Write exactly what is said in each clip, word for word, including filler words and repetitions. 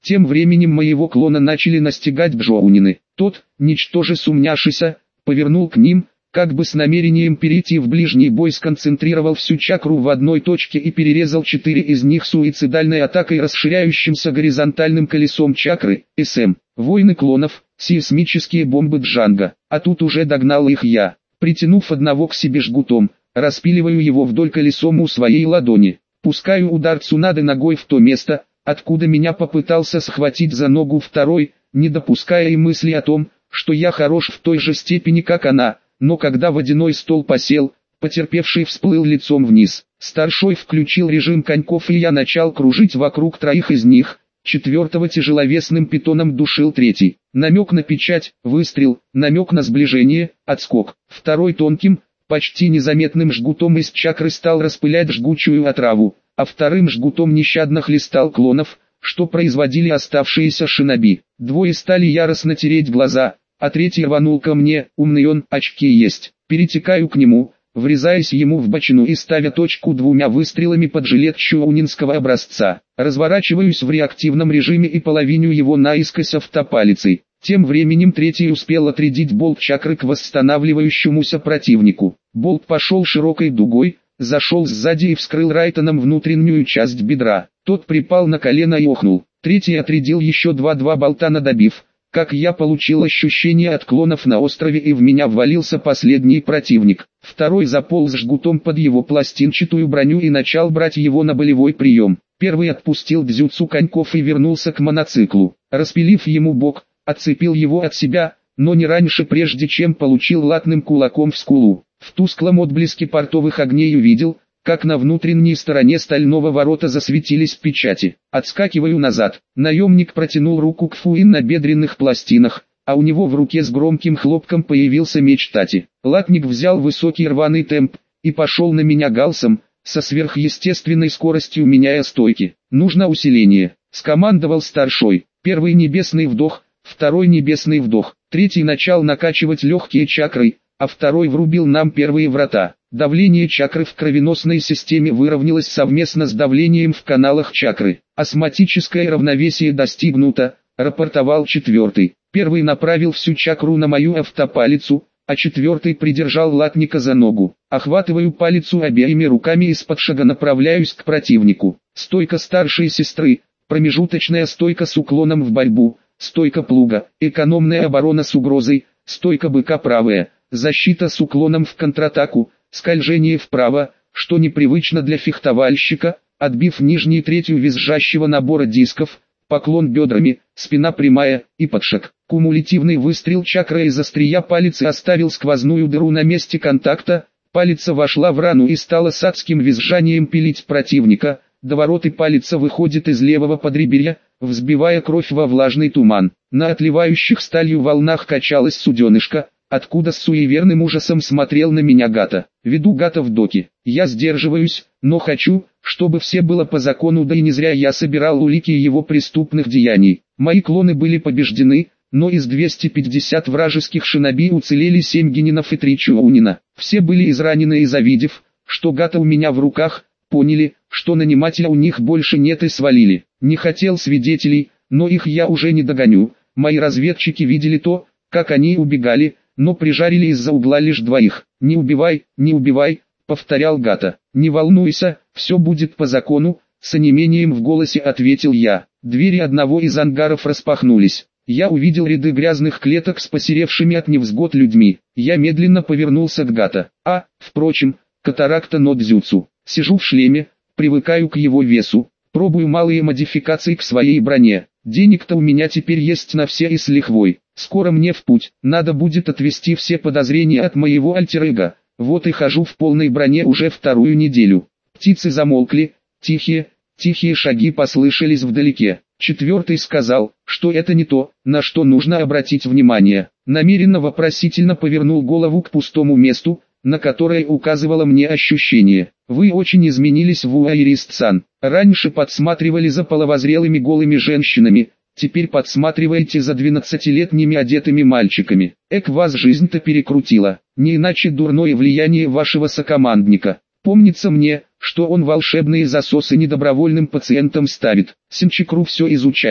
Тем временем моего клона начали настигать бжоунины. Тот, ничтоже сумняшися, повернул к ним, как бы с намерением перейти в ближний бой, сконцентрировал всю чакру в одной точке и перерезал четыре из них суицидальной атакой расширяющимся горизонтальным колесом чакры, СМ. Войны клонов, сейсмические бомбы Джанга. А тут уже догнал их я. Притянув одного к себе жгутом, распиливаю его вдоль колесом у своей ладони. Пускаю удар Цунады ногой в то место, откуда меня попытался схватить за ногу второй, не допуская и мысли о том, что я хорош в той же степени, как она. Но когда водяной стол посел, потерпевший всплыл лицом вниз. Старшой включил режим коньков, и я начал кружить вокруг троих из них. Четвертого тяжеловесным питоном душил третий. Намек на печать, выстрел, намек на сближение, отскок. Второй тонким, почти незаметным жгутом из чакры стал распылять жгучую отраву, а вторым жгутом нещадно хлестал клонов, что производили оставшиеся шиноби. Двое стали яростно тереть глаза, а третий рванул ко мне. Умный он, очки есть. Перетекаю к нему, врезаясь ему в бочину и ставя точку двумя выстрелами под жилет чуаунинского образца. Разворачиваюсь в реактивном режиме и половиню его наискось автопалицей. Тем временем третий успел отрядить болт чакры к восстанавливающемуся противнику. Болт пошел широкой дугой, зашел сзади и вскрыл Райтоном внутреннюю часть бедра. Тот припал на колено и охнул. Третий отрядил еще два-два болта, надобив. Как я получил ощущение от клонов на острове, и в меня ввалился последний противник. Второй заполз жгутом под его пластинчатую броню и начал брать его на болевой прием. Первый отпустил дзюцу коньков и вернулся к моноциклу. Распилив ему бок, отцепил его от себя, но не раньше, прежде чем получил латным кулаком в скулу. В тусклом отблеске портовых огней увидел, как на внутренней стороне стального ворота засветились печати. Отскакиваю назад. Наемник протянул руку к Фуин на бедренных пластинах, а у него в руке с громким хлопком появился меч Тати. Латник взял высокий рваный темп и пошел на меня галсом, со сверхъестественной скоростью меняя стойки. Нужно усиление. Скомандовал старшой. Первый небесный вдох, второй небесный вдох. Третий начал накачивать легкие чакрой, а второй врубил нам первые врата. Давление чакры в кровеносной системе выровнялось совместно с давлением в каналах чакры. Осмотическое равновесие достигнуто, рапортовал четвертый. Первый направил всю чакру на мою автопалицу, а четвертый придержал латника за ногу. Охватываю палицу обеими руками и из-под шага направляюсь к противнику. Стойка старшей сестры, промежуточная стойка с уклоном в борьбу, стойка плуга, экономная оборона с угрозой, стойка быка правая, защита с уклоном в контратаку, скольжение вправо, что непривычно для фехтовальщика, отбив нижнюю третью визжащего набора дисков, поклон бедрами, спина прямая и подшаг. Кумулятивный выстрел чакры из острия палицы оставил сквозную дыру на месте контакта, палица вошла в рану и стала с адским визжанием пилить противника, до ворот и палица выходит из левого подреберья, взбивая кровь во влажный туман. На отливающих сталью волнах качалась суденышка, откуда с суеверным ужасом смотрел на меня Гата. Веду Гата в доки. Я сдерживаюсь, но хочу, чтобы все было по закону, да и не зря я собирал улики его преступных деяний. Мои клоны были побеждены, но из двухсот пятидесяти вражеских шиноби уцелели семь генинов и три чуунина. Все были изранены и, завидев, что Гата у меня в руках, поняли, что нанимателя у них больше нет и свалили. Не хотел свидетелей, но их я уже не догоню. Мои разведчики видели то, как они убегали, но прижарили из-за угла лишь двоих. «Не убивай, не убивай», — повторял Гата. «Не волнуйся, все будет по закону», — с онемением в голосе ответил я. Двери одного из ангаров распахнулись. Я увидел ряды грязных клеток с посеревшими от невзгод людьми. Я медленно повернулся к Гата. А, впрочем, катаракта но дзюцу. Сижу в шлеме, привыкаю к его весу, пробую малые модификации к своей броне. Денег-то у меня теперь есть на все и с лихвой. Скоро мне в путь, надо будет отвести все подозрения от моего альтер-эго. Вот и хожу в полной броне уже вторую неделю. Птицы замолкли, тихие, тихие шаги послышались вдалеке. Четвертый сказал, что это не то, на что нужно обратить внимание. Намеренно вопросительно повернул голову к пустому месту, на которое указывало мне ощущение. Вы очень изменились, Вуайрист-сан. Раньше подсматривали за половозрелыми голыми женщинами, теперь подсматриваете за двенадцатилетними одетыми мальчиками. Эк, вас жизнь-то перекрутила, не иначе дурное влияние вашего сокомандника. Помнится мне, что он волшебные засосы недобровольным пациентам ставит. Синчикру все изучает.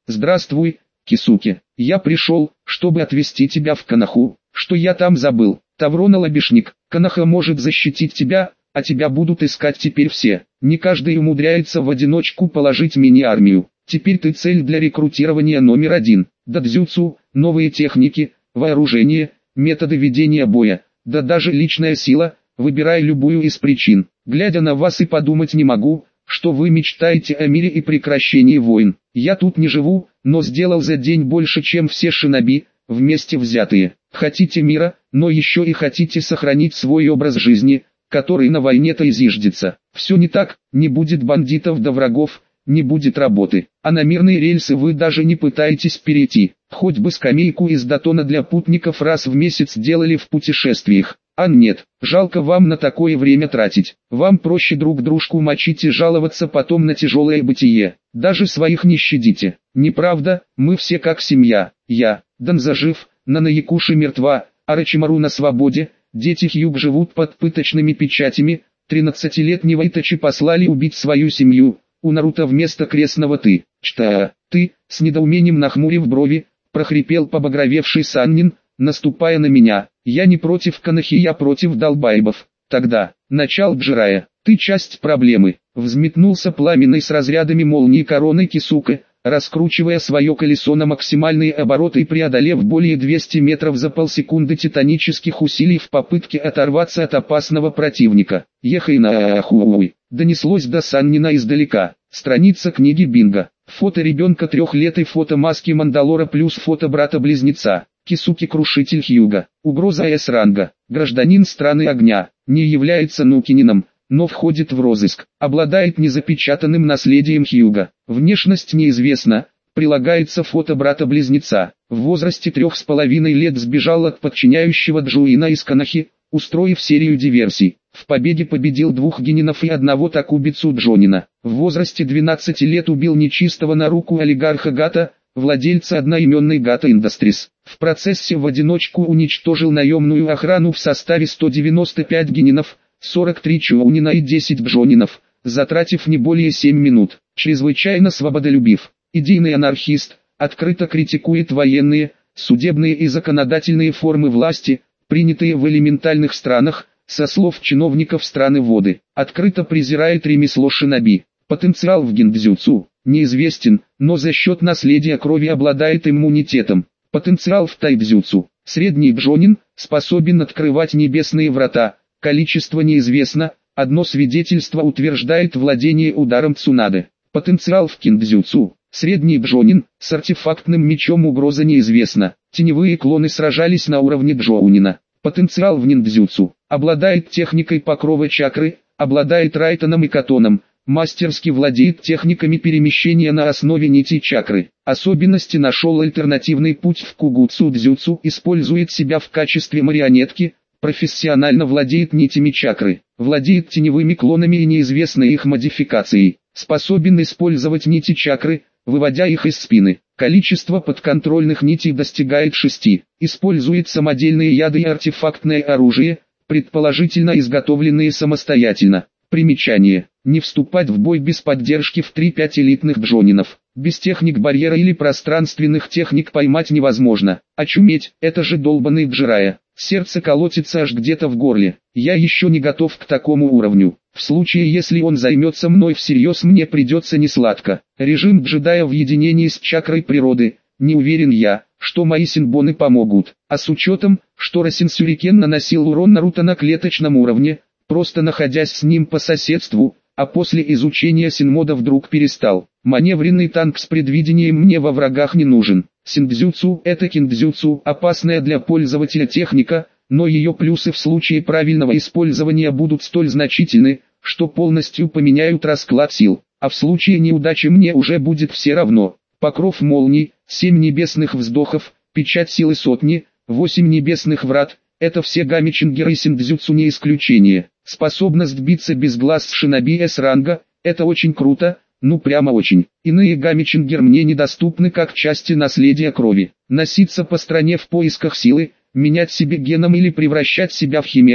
Здравствуй, Кисуке. Я пришел, чтобы отвезти тебя в Коноху. Что я там забыл? Таврона Лобешник. Коноха может защитить тебя, а тебя будут искать теперь все. Не каждый умудряется в одиночку положить мини-армию. Теперь ты цель для рекрутирования номер один. Дадзюцу, новые техники, вооружение, методы ведения боя, да даже личная сила. Выбирай любую из причин. Глядя на вас и подумать не могу, что вы мечтаете о мире и прекращении войн. Я тут не живу, но сделал за день больше, чем все шиноби, вместе взятые. Хотите мира, но еще и хотите сохранить свой образ жизни, который на войне-то изиждется. Все не так, не будет бандитов да врагов, не будет работы. А на мирные рельсы вы даже не пытаетесь перейти. Хоть бы скамейку из датона для путников раз в месяц делали в путешествиях. А нет, жалко вам на такое время тратить. Вам проще друг дружку мочить и жаловаться потом на тяжелое бытие. Даже своих не щадите. Неправда, мы все как семья. Я, Данза жив, Нанаякуши мертва, Арачимару на свободе, дети Хьюг живут под пыточными печатями, тринадцатилетнего Итачи послали убить свою семью, у Наруто вместо крестного «ты». Чта, ты, с недоумением нахмурив брови, прохрипел побагровевший Саннин, наступая на меня. Я не против Конохи, я против долбаебов. Тогда, начал Джирая, ты часть проблемы. Взметнулся пламенный с разрядами молнии короной Кисуке, раскручивая свое колесо на максимальные обороты и преодолев более двухсот метров за полсекунды титанических усилий в попытке оторваться от опасного противника. Ехай нахуй, донеслось до Саннина издалека. Страница книги Бинго. Фото ребенка трех лет и фото маски Мандалора плюс фото брата-близнеца. Кисуке Крушитель Хьюга. Угроза С-ранга. Гражданин страны огня. Не является нукинином, но входит в розыск. Обладает незапечатанным наследием Хьюга. Внешность неизвестна. Прилагается фото брата-близнеца. В возрасте трех с половиной лет сбежал от подчиняющего Джуина из Конохи, устроив серию диверсий. В побеге победил двух генинов и одного такубицу Джонина. В возрасте двенадцати лет убил нечистого на руку олигарха Гата, владельца одноименной Гата Industries. В процессе в одиночку уничтожил наемную охрану в составе ста девяноста пяти генинов, сорока трёх чоунина и десяти джонинов, затратив не более семи минут. Чрезвычайно свободолюбив, идейный анархист, открыто критикует военные, судебные и законодательные формы власти, принятые в элементальных странах, со слов чиновников страны воды. Открыто презирает ремесло шиноби. Потенциал в гиндзюцу неизвестен, но за счет наследия крови обладает иммунитетом. Потенциал в тайдзюцу. Средний джонин, способен открывать небесные врата. Количество неизвестно, одно свидетельство утверждает владение ударом цунаде. Потенциал в киндзюцу. Средний джонин, с артефактным мечом угроза неизвестна. Теневые клоны сражались на уровне джоунина. Потенциал в ниндзюцу. Обладает техникой покрова чакры, обладает райтоном и катоном. Мастерски владеет техниками перемещения на основе нити чакры. Особенности: нашел альтернативный путь в кугуцу-дзюцу, использует себя в качестве марионетки, профессионально владеет нитями чакры, владеет теневыми клонами и неизвестной их модификацией, способен использовать нити чакры, выводя их из спины. Количество подконтрольных нитей достигает шести. Использует самодельные яды и артефактное оружие, предположительно изготовленные самостоятельно. Примечание. Не вступать в бой без поддержки в три-пять элитных джонинов. Без техник барьера или пространственных техник поймать невозможно. Очуметь, это же долбаный Джирая. Сердце колотится аж где-то в горле. Я еще не готов к такому уровню. В случае, если он займется мной всерьез, мне придется несладко. Режим джедая в единении с чакрой природы. Не уверен я, что мои синбоны помогут. А с учетом, что Росин Сюрикен наносил урон Наруто на клеточном уровне, просто находясь с ним по соседству, а после изучения синмода вдруг перестал. Маневренный танк с предвидением мне во врагах не нужен. Синдзюцу — это киндзюцу, опасная для пользователя техника, но ее плюсы в случае правильного использования будут столь значительны, что полностью поменяют расклад сил, а в случае неудачи мне уже будет все равно. Покров молний, семь небесных вздохов, печать силы сотни, восемь небесных врат — это все гамичингеры и синдзюцу не исключение. Способность биться без глаз с шиноби С-ранга — это очень круто, ну прямо очень. Иные гамичингер мне недоступны как части наследия крови. Носиться по стране в поисках силы, менять себе геном или превращать себя в химеру,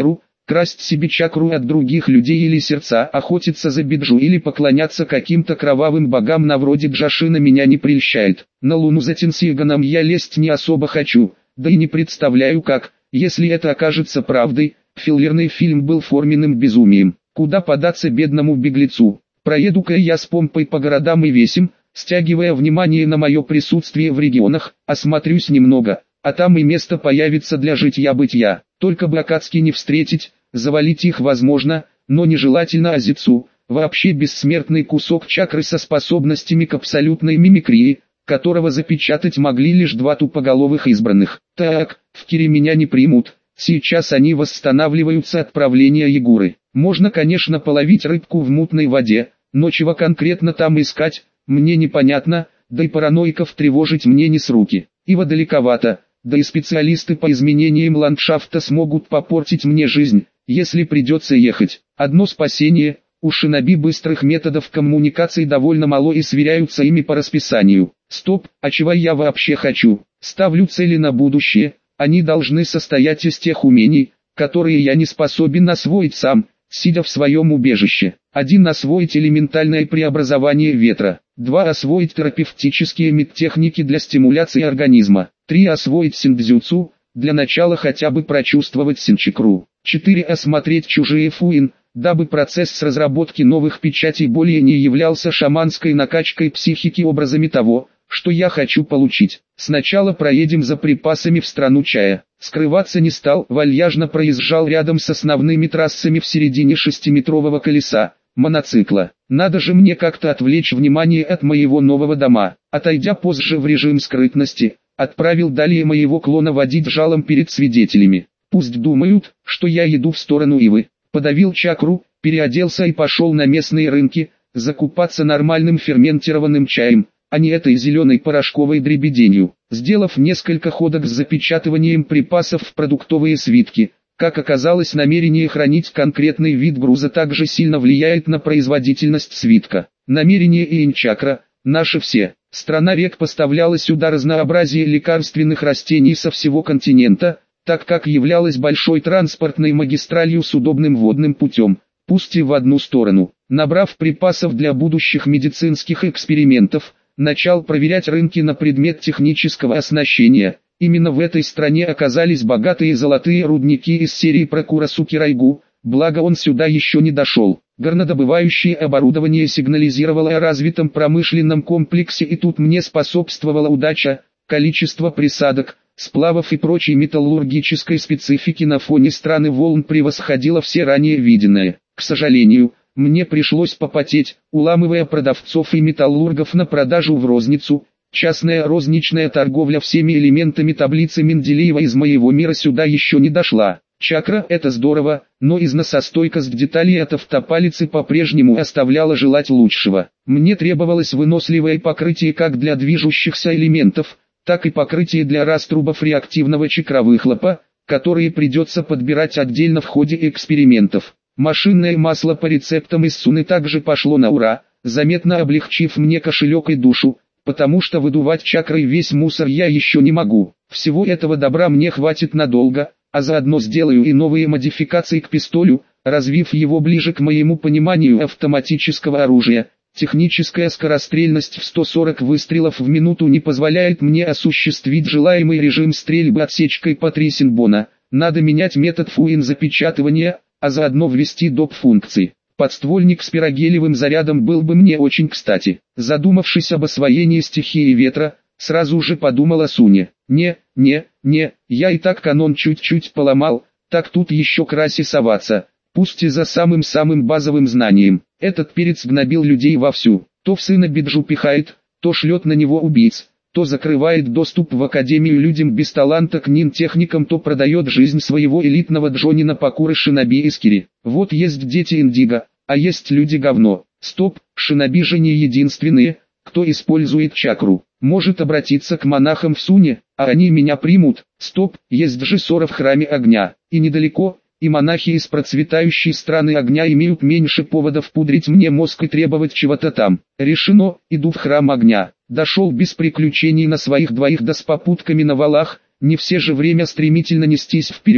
Красть себе чакру от других людей или сердца, охотиться за биджу или поклоняться каким-то кровавым богам на вроде Джашина меня не прельщает. На Луну за Тенсиганом я лезть не особо хочу, да и не представляю как, если это окажется правдой. Филлерный фильм был форменным безумием. Куда податься бедному беглецу? Проеду-ка я с помпой по городам и весям, стягивая внимание на мое присутствие в регионах, осмотрюсь немного, а там и место появится для житья-бытия. Только бы Акацки не встретить, завалить их возможно, но нежелательно Азицу, вообще бессмертный кусок чакры со способностями к абсолютной мимикрии, которого запечатать могли лишь два тупоголовых избранных. Так, в Кире меня не примут, сейчас они восстанавливаются от правления Ягуры. Можно, конечно, половить рыбку в мутной воде, но чего конкретно там искать, мне непонятно, да и параноиков тревожить мне не с руки. Ива далековато, да и специалисты по изменениям ландшафта смогут попортить мне жизнь, если придется ехать. Одно спасение, у шиноби быстрых методов коммуникации довольно мало и сверяются ими по расписанию. Стоп, а чего я вообще хочу? Ставлю цели на будущее, они должны состоять из тех умений, которые я не способен освоить сам, сидя в своем убежище. Один освоить элементальное преобразование ветра. Два освоить терапевтические медтехники для стимуляции организма. Три освоить синдзюцу, для начала хотя бы прочувствовать синчикру. Четыре осмотреть чужие фуин, дабы процесс разработки новых печатей более не являлся шаманской накачкой психики образами того, что я хочу получить. Сначала проедем за припасами в страну чая. Скрываться не стал, вальяжно проезжал рядом с основными трассами в середине шестиметрового колеса моноцикла. Надо же мне как-то отвлечь внимание от моего нового дома. Отойдя позже в режим скрытности, отправил далее моего клона водить жалом перед свидетелями. Пусть думают, что я иду в сторону Ивы. Подавил чакру, переоделся и пошел на местные рынки, закупаться нормальным ферментированным чаем, а не этой зеленой порошковой дребеденью. Сделав несколько ходок с запечатыванием припасов в продуктовые свитки, как оказалось, намерение хранить конкретный вид груза также сильно влияет на производительность свитка. Намерение и инчакра – наши все. Страна рек поставляла сюда разнообразие лекарственных растений со всего континента, так как являлась большой транспортной магистралью с удобным водным путем, пусть и в одну сторону. Набрав припасов для будущих медицинских экспериментов, начал проверять рынки на предмет технического оснащения. Именно в этой стране оказались богатые золотые рудники из серии про Курасуки-Райгу, благо он сюда еще не дошел. Горнодобывающее оборудование сигнализировало о развитом промышленном комплексе, и тут мне способствовала удача, количество присадок, сплавов и прочей металлургической специфики на фоне страны волн превосходило все ранее виденное. К сожалению, мне пришлось попотеть, уламывая продавцов и металлургов на продажу в розницу. Частная розничная торговля всеми элементами таблицы Менделеева из моего мира сюда еще не дошла. Чакра – это здорово, но износостойкость деталей от автопалицы по-прежнему оставляла желать лучшего. Мне требовалось выносливое покрытие как для движущихся элементов, так и покрытие для раструбов реактивного чакровыхлопа, которые придется подбирать отдельно в ходе экспериментов. Машинное масло по рецептам из Суны также пошло на ура, заметно облегчив мне кошелек и душу, потому что выдувать чакрой весь мусор я еще не могу. Всего этого добра мне хватит надолго, а заодно сделаю и новые модификации к пистолю, развив его ближе к моему пониманию автоматического оружия. Техническая скорострельность в сто сорок выстрелов в минуту не позволяет мне осуществить желаемый режим стрельбы отсечкой по три синбона. Надо менять метод фуин запечатывания, а заодно ввести доп. Функции. Подствольник с пирогелевым зарядом был бы мне очень кстати. Задумавшись об освоении стихии ветра, сразу же подумал о Суне. Не, не, не, я и так канон чуть-чуть поломал, так тут еще краси соваться, пусть и за самым-самым базовым знанием. Этот перец гнобил людей вовсю, то в сына биджу пихает, то шлет на него убийц, то закрывает доступ в академию людям без таланта к нин-техникам, то продает жизнь своего элитного джонина Пакуры шиноби Искири. Вот есть дети Индиго, а есть люди говно. Стоп, шиноби же не единственные, кто использует чакру. Может обратиться к монахам в Суне, а они меня примут. Стоп, есть же ссора в храме огня, и недалеко, и монахи из процветающей страны огня имеют меньше поводов пудрить мне мозг и требовать чего-то там. Решено, иду в храм огня. Дошел без приключений на своих двоих, да с попутками на валах, не все же время стремительно нестись вперед.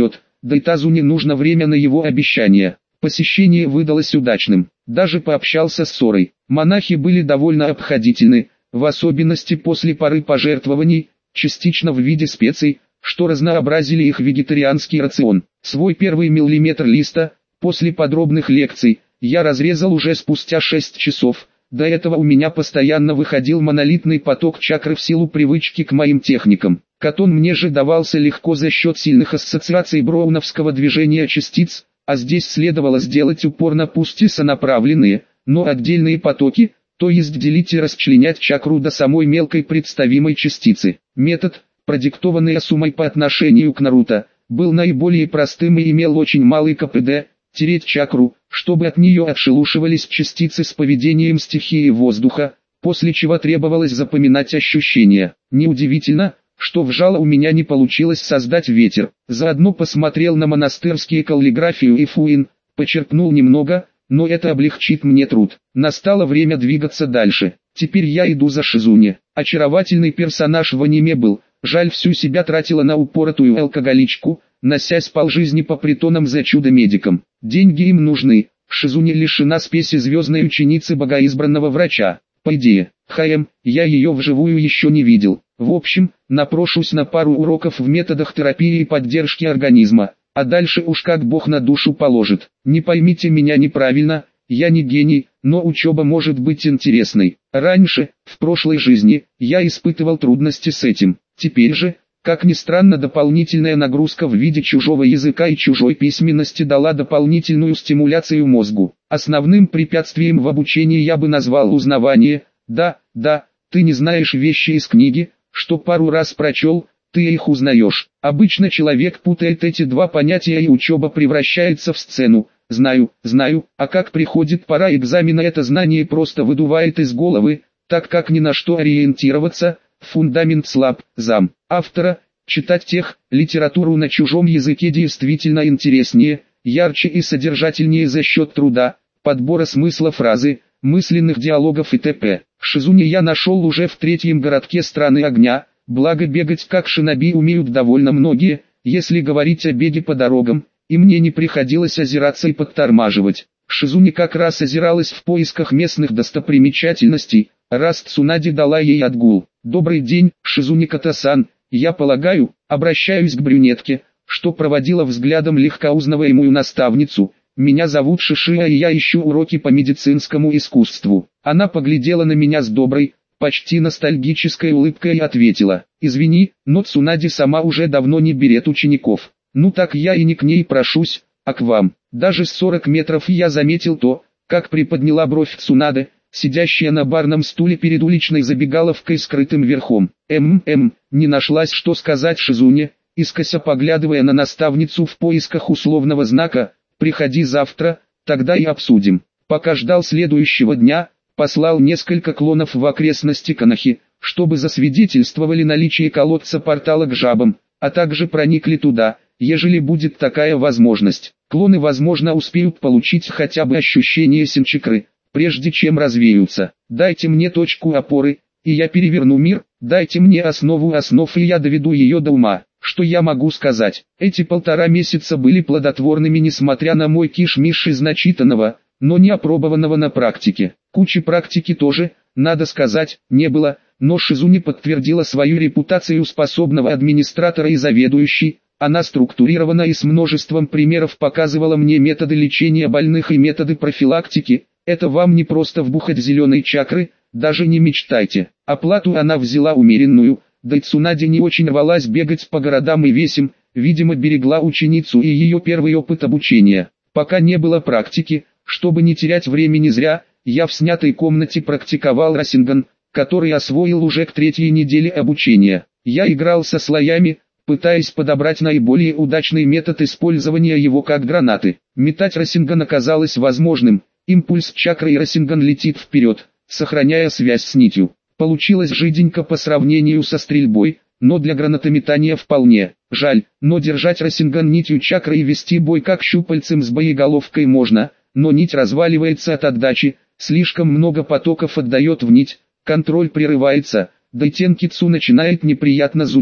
Дайтазуне нужно время на его обещание. Посещение выдалось удачным. Даже пообщался с Сорой. Монахи были довольно обходительны, в особенности после поры пожертвований, частично в виде специй, что разнообразили их вегетарианский рацион. Свой первый миллиметр листа, после подробных лекций, я разрезал уже спустя шесть часов. До этого у меня постоянно выходил монолитный поток чакры в силу привычки к моим техникам. Катон мне же давался легко за счет сильных ассоциаций броуновского движения частиц, а здесь следовало сделать упор на пусть и сонаправленные, но отдельные потоки, то есть делить и расчленять чакру до самой мелкой представимой частицы. Метод, продиктованный Асумой по отношению к Наруто, был наиболее простым и имел очень малый КПД – тереть чакру, чтобы от нее отшелушивались частицы с поведением стихии воздуха, после чего требовалось запоминать ощущения. Неудивительно, что в жало у меня не получилось создать ветер. Заодно посмотрел на монастырские каллиграфию и фуин, почерпнул немного, но это облегчит мне труд. Настало время двигаться дальше. Теперь я иду за Шизуне. Очаровательный персонаж в аниме был, жаль, всю себя тратила на упоротую алкоголичку, носясь полжизни по притонам за чудо-медиком. Деньги им нужны. Шизуне лишена спеси звездной ученицы богоизбранного врача. По идее, ХМ, я ее вживую еще не видел. В общем, напрошусь на пару уроков в методах терапии и поддержки организма, а дальше уж как Бог на душу положит. Не поймите меня неправильно, я не гений, но учеба может быть интересной. Раньше, в прошлой жизни, я испытывал трудности с этим. Теперь же, как ни странно, дополнительная нагрузка в виде чужого языка и чужой письменности дала дополнительную стимуляцию мозгу. Основным препятствием в обучении я бы назвал узнавание. Да, да, ты не знаешь вещи из книги, что пару раз прочел, ты их узнаешь. Обычно человек путает эти два понятия и учеба превращается в сцену. Знаю, знаю, а как приходит пора экзамена, это знание просто выдувает из головы, так как ни на что ориентироваться, фундамент слаб. Зам автора, читать тех, литературу на чужом языке действительно интереснее, ярче и содержательнее за счет труда, подбора смысла фразы, мысленных диалогов и т.п. Шизуне я нашел уже в третьем городке страны огня, благо бегать как шиноби умеют довольно многие, если говорить о беге по дорогам, и мне не приходилось озираться и подтормаживать. Шизуне как раз озиралась в поисках местных достопримечательностей, раз Цунади дала ей отгул. «Добрый день, Шизуне-ката-сан, я полагаю, обращаюсь к брюнетке, что проводила взглядом легкоузнаваемую наставницу. Меня зовут Шишия и я ищу уроки по медицинскому искусству». Она поглядела на меня с доброй, почти ностальгической улыбкой и ответила: «Извини, но Цунади сама уже давно не берет учеников». «Ну так я и не к ней прошусь, а к вам». Даже с сорок метров я заметил то, как приподняла бровь Цунаде, сидящая на барном стуле перед уличной забегаловкой скрытым верхом. М-м, не нашлась что сказать Шизуне, искоса поглядывая на наставницу в поисках условного знака: «Приходи завтра, тогда и обсудим». Пока ждал следующего дня, послал несколько клонов в окрестности Канахи, чтобы засвидетельствовали наличие колодца портала к жабам, а также проникли туда, ежели будет такая возможность. Клоны возможно успеют получить хотя бы ощущение синчакры, прежде чем развеются. Дайте мне точку опоры, и я переверну мир, дайте мне основу основ, и я доведу ее до ума. Что я могу сказать? Эти полтора месяца были плодотворными, несмотря на мой киш-миш из начитанного, но не опробованного на практике. Кучи практики тоже, надо сказать, не было, но Шизуне подтвердила свою репутацию способного администратора и заведующей. Она структурирована и с множеством примеров показывала мне методы лечения больных и методы профилактики. Это вам не просто вбухать зеленые чакры, даже не мечтайте. Оплату она взяла умеренную, да и Цунади не очень рвалась бегать по городам и весям, видимо берегла ученицу и ее первый опыт обучения. Пока не было практики, чтобы не терять времени зря, я в снятой комнате практиковал Расинган, который освоил уже к третьей неделе обучения. Я играл со слоями, пытаясь подобрать наиболее удачный метод использования его как гранаты. Метать Расинган оказалось возможным, импульс чакры и Расинган летит вперед, сохраняя связь с нитью. Получилось жиденько по сравнению со стрельбой, но для гранатометания вполне. Жаль, но держать Расинган нитью чакры и вести бой как щупальцем с боеголовкой можно, но нить разваливается от отдачи, слишком много потоков отдает в нить, контроль прерывается, да и Тенкицу начинает неприятно зудеть.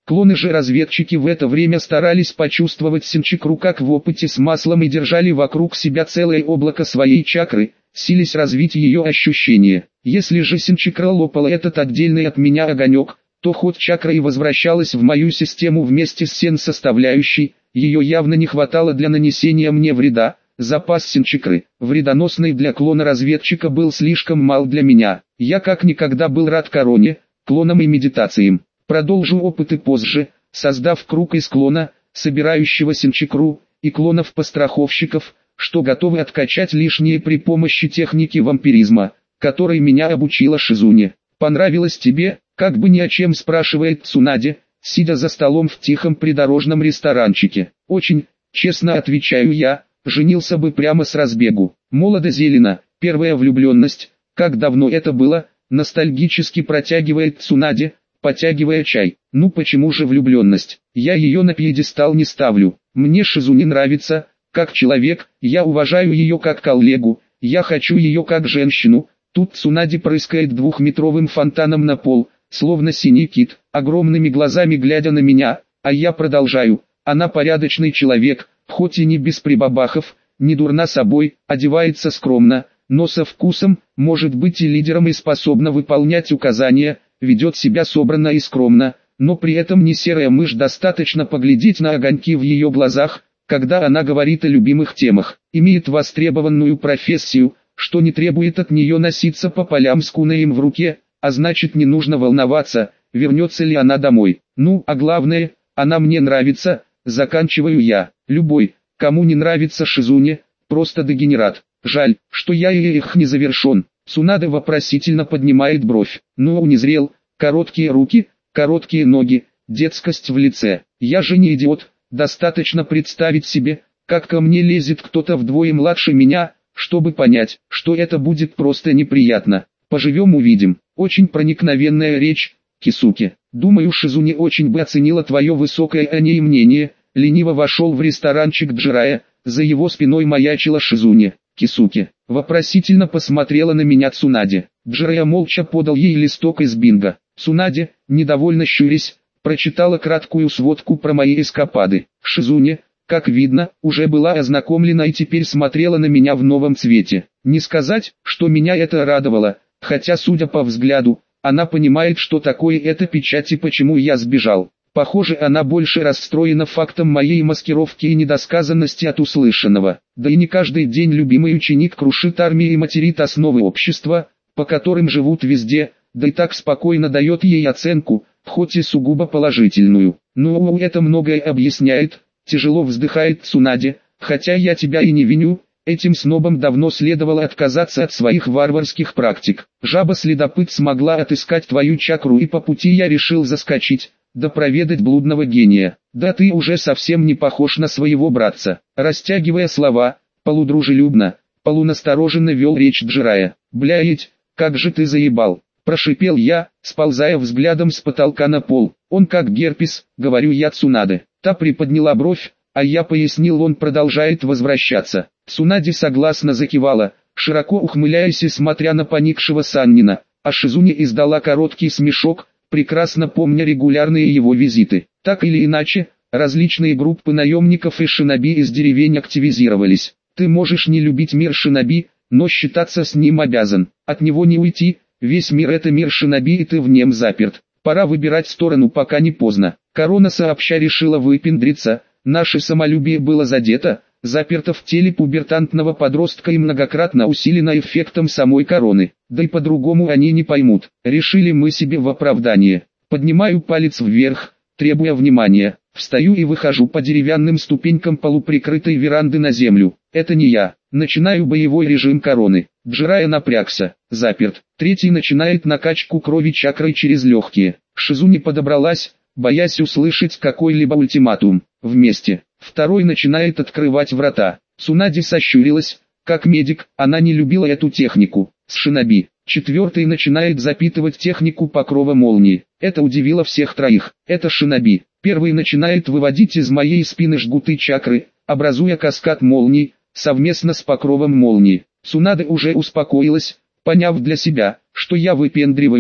Клоны же разведчики в это время старались почувствовать синчакру как в опыте с маслом и держали вокруг себя целое облако своей чакры, силясь развить ее ощущения. Если же синчакра лопала этот отдельный от меня огонек, то ход чакры и возвращалась в мою систему вместе с сен-составляющей, ее явно не хватало для нанесения мне вреда. Запас синчакры, вредоносный для клона-разведчика, был слишком мал для меня. Я как никогда был рад короне, клонам и медитациям. Продолжу опыты позже, создав круг из клона, собирающего синчакру, и клонов-постраховщиков, что готовы откачать лишнее при помощи техники вампиризма, которой меня обучила Шизуне. «Понравилось тебе?» — как бы ни о чем спрашивает Цунаде, сидя за столом в тихом придорожном ресторанчике. «Очень», — честно отвечаю я, женился бы прямо с разбегу. Молодо-зелено, первая влюбленность, как давно это было, ностальгически протягивает Цунаде, потягивая чай. Ну почему же влюбленность? Я ее на пьедестал не ставлю. Мне Шизуне нравится, как человек, я уважаю ее как коллегу, я хочу ее как женщину. Тут Цунаде прыскает двухметровым фонтаном на пол, словно синий кит, огромными глазами глядя на меня, а я продолжаю. Она порядочный человек, хоть и не без прибабахов, не дурна собой, одевается скромно, но со вкусом, может быть и лидером и способна выполнять указания, ведет себя собранно и скромно, но при этом не серая мышь, достаточно поглядеть на огоньки в ее глазах, когда она говорит о любимых темах, имеет востребованную профессию, что не требует от нее носиться по полям с кунаем в руке, а значит не нужно волноваться, вернется ли она домой. Ну, а главное, она мне нравится, заканчиваю я. Любой, кому не нравится Шизуне, просто дегенерат. Жаль, что я и их не завершен. Цунаде вопросительно поднимает бровь. Ну, не зрел, короткие руки, короткие ноги, детскость в лице. Я же не идиот, достаточно представить себе, как ко мне лезет кто-то вдвое младше меня, чтобы понять, что это будет просто неприятно. Поживем увидим. Очень проникновенная речь, Кисуке. Думаю, Шизуне очень бы оценила твое высокое о ней мнение. Лениво вошел в ресторанчик Джирая, за его спиной маячила Шизуне. Кисуке вопросительно посмотрела на меня Цунаде. Джирая молча подал ей листок из бинго. Цунаде, недовольно щурясь, прочитала краткую сводку про мои эскапады. Шизуне, как видно, уже была ознакомлена и теперь смотрела на меня в новом цвете. Не сказать, что меня это радовало, хотя, судя по взгляду, она понимает, что такое эта печать и почему я сбежал. Похоже, она больше расстроена фактом моей маскировки и недосказанности от услышанного. Да и не каждый день любимый ученик крушит армии и материт основы общества, по которым живут везде, да и так спокойно дает ей оценку, хоть и сугубо положительную. Ну, это многое объясняет. Тяжело вздыхает Цунаде, хотя я тебя и не виню, этим снобам давно следовало отказаться от своих варварских практик. Жаба-следопыт смогла отыскать твою чакру, и по пути я решил заскочить, да проведать блудного гения. Да ты уже совсем не похож на своего братца. Растягивая слова, полудружелюбно, полунастороженно вел речь Джирая. Блядь, как же ты заебал, прошипел я, сползая взглядом с потолка на пол. Он как герпес, говорю я Цунаде. Та приподняла бровь, а я пояснил, он продолжает возвращаться. Цунаде согласно закивала, широко ухмыляясь и смотря на поникшего Саннина, а Шизуне издала короткий смешок, прекрасно помня регулярные его визиты. Так или иначе, различные группы наемников и шиноби из деревень активизировались. Ты можешь не любить мир шиноби, но считаться с ним обязан. От него не уйти, весь мир это мир шиноби и ты в нем заперт. Пора выбирать сторону, пока не поздно. Корона сообща решила выпендриться, наше самолюбие было задето, заперто в теле пубертантного подростка и многократно усилено эффектом самой короны. Да и по-другому они не поймут. Решили мы себе в оправдание. Поднимаю палец вверх, требуя внимания. Встаю и выхожу по деревянным ступенькам полуприкрытой веранды на землю. Это не я. Начинаю боевой режим короны. Джирая напрягся. Заперт. Третий начинает накачку крови чакрой через легкие. Шизуне подобралась, боясь услышать какой-либо ультиматум. Вместе. Второй начинает открывать врата. Цунаде сощурилась, как медик, она не любила эту технику. С шиноби. Четвертый начинает запитывать технику покрова молнии. Это удивило всех троих. Это шиноби. Первый начинает выводить из моей спины жгуты чакры, образуя каскад молний, совместно с покровом молнии. Цунаде уже успокоилась, поняв для себя, что я выпендриваюсь,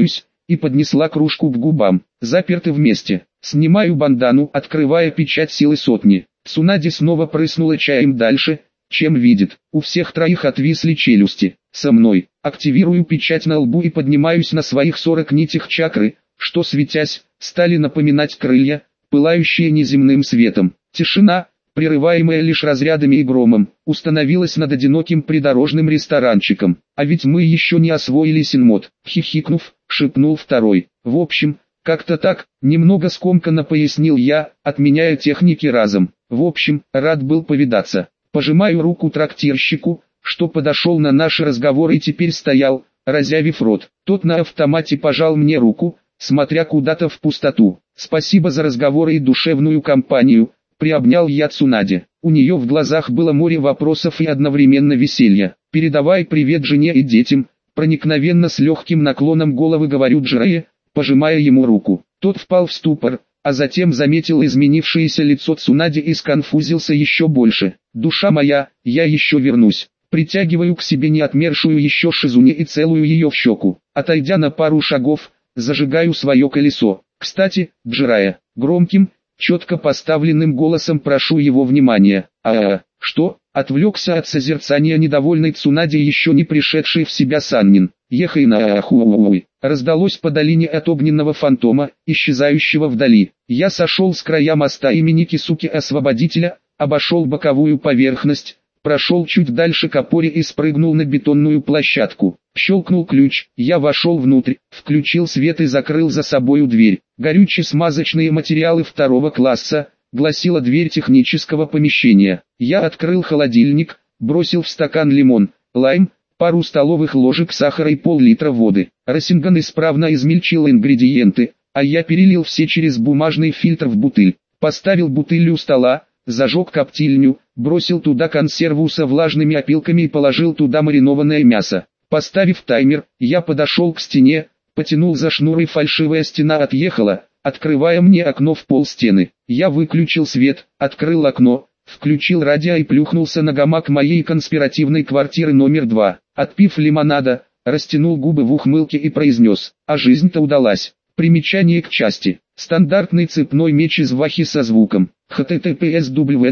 и поднесла кружку к губам. Заперты вместе. Снимаю бандану, открывая печать силы сотни. Цунади снова прыснула чаем дальше, чем видит. У всех троих отвисли челюсти. Со мной. Активирую печать на лбу и поднимаюсь на своих сорок нитях чакры, что, светясь, стали напоминать крылья, пылающие неземным светом. Тишина, прерываемая лишь разрядами и громом, установилась над одиноким придорожным ресторанчиком. А ведь мы еще не освоили синмод. Хихикнув, шепнул второй. В общем, как-то так, немного скомканно пояснил я, отменяя техники разом. В общем, рад был повидаться. Пожимаю руку трактирщику, что подошел на наши разговоры и теперь стоял, разявив рот. Тот на автомате пожал мне руку, смотря куда-то в пустоту. Спасибо за разговоры и душевную компанию, приобнял я Цунади. У нее в глазах было море вопросов и одновременно веселья. Передавай привет жене и детям, проникновенно с легким наклоном головы говорю Джирее, пожимая ему руку. Тот впал в ступор, а затем заметил изменившееся лицо Цунади и сконфузился еще больше. Душа моя, я еще вернусь. Притягиваю к себе неотмершую еще Шизуне и целую ее в щеку. Отойдя на пару шагов, зажигаю свое колесо. Кстати, Джирая, громким, четко поставленным голосом прошу его внимания. А-а-а, что? Отвлекся от созерцания недовольной Цунади еще не пришедший в себя Саннин. Ехай на ахуй. Раздалось по долине от огненного фантома, исчезающего вдали. Я сошел с края моста имени Кисуки-освободителя, обошел боковую поверхность, прошел чуть дальше к опоре и спрыгнул на бетонную площадку. Щелкнул ключ, я вошел внутрь, включил свет и закрыл за собою дверь. Горюче-смазочные материалы второго класса, гласила дверь технического помещения. Я открыл холодильник, бросил в стакан лимон, лайм, пару столовых ложек сахара и пол-литра воды. Рассинган исправно измельчил ингредиенты, а я перелил все через бумажный фильтр в бутыль. Поставил бутыль у стола, зажег коптильню, бросил туда консерву со влажными опилками и положил туда маринованное мясо. Поставив таймер, я подошел к стене, потянул за шнур и фальшивая стена отъехала, открывая мне окно в пол стены. Я выключил свет, открыл окно, включил радио и плюхнулся на гамак моей конспиративной квартиры номер два. Отпив лимонада, растянул губы в ухмылке и произнес: а жизнь-то удалась. Примечание к части. Стандартный цепной меч из вахи со звуком. https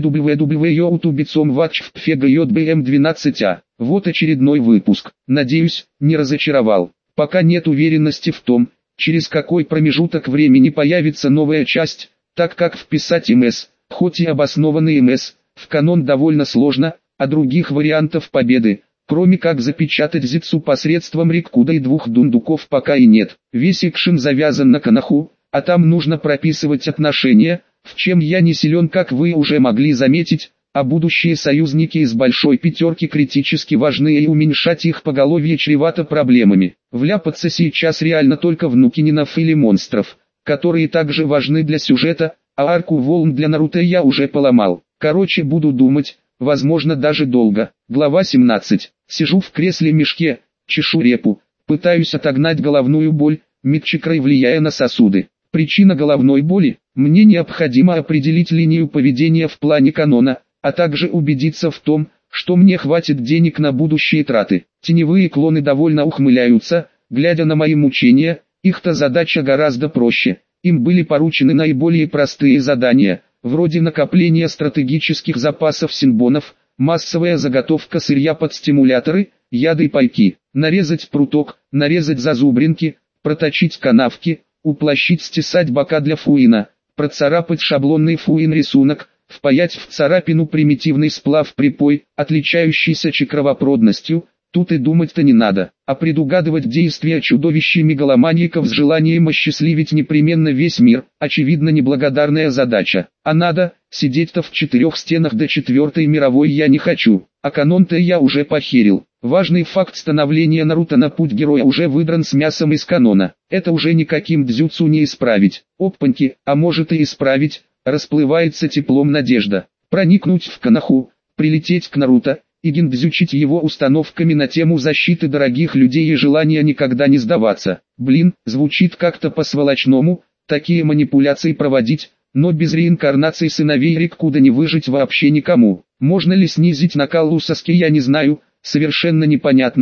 www.youtube.com двенадцать а. Вот очередной выпуск. Надеюсь, не разочаровал. Пока нет уверенности в том, через какой промежуток времени появится новая часть, так как вписать эм эс, хоть и обоснованный эм эс, в канон довольно сложно, а других вариантов победы, кроме как запечатать Зицу посредством Риккуда и двух дундуков, пока и нет. Весь экшен завязан на Коноху, а там нужно прописывать отношения, в чем я не силен, как вы уже могли заметить, а будущие союзники из большой пятерки критически важны и уменьшать их поголовье чревато проблемами. Вляпаться сейчас реально только в нукининов или монстров, которые также важны для сюжета, а арку волн для Наруто я уже поломал. Короче, буду думать, возможно даже долго. Глава семнадцать. Сижу в кресле-мешке, чешу репу, пытаюсь отогнать головную боль, мидчакрой влияя на сосуды. Причина головной боли: мне необходимо определить линию поведения в плане канона, а также убедиться в том, что мне хватит денег на будущие траты. Теневые клоны довольно ухмыляются, глядя на мои мучения. Их-то задача гораздо проще. Им были поручены наиболее простые задания, вроде накопления стратегических запасов синбонов, массовая заготовка сырья под стимуляторы, яды и пайки, нарезать пруток, нарезать зазубринки, проточить канавки, уплощить, стесать бока для фуина, процарапать шаблонный фуин-рисунок, впаять в царапину примитивный сплав-припой, отличающийся чакровопродностью. Тут и думать-то не надо, а предугадывать действия чудовищей-мегаломаньяков с желанием осчастливить непременно весь мир, очевидно неблагодарная задача. А надо, сидеть-то в четырех стенах до четвертой мировой я не хочу, а канон-то я уже похерил. Важный факт становления Наруто на путь героя уже выдран с мясом из канона. Это уже никаким дзюцу не исправить. Опаньки, а может и исправить, расплывается теплом надежда. Проникнуть в Коноху, прилететь к Наруто и гиндзючить его установками на тему защиты дорогих людей и желания никогда не сдаваться. Блин, звучит как-то по-сволочному, такие манипуляции проводить, но без реинкарнации сыновей Риккуда не выжить вообще никому. Можно ли снизить накал у Саски, я не знаю, совершенно непонятно,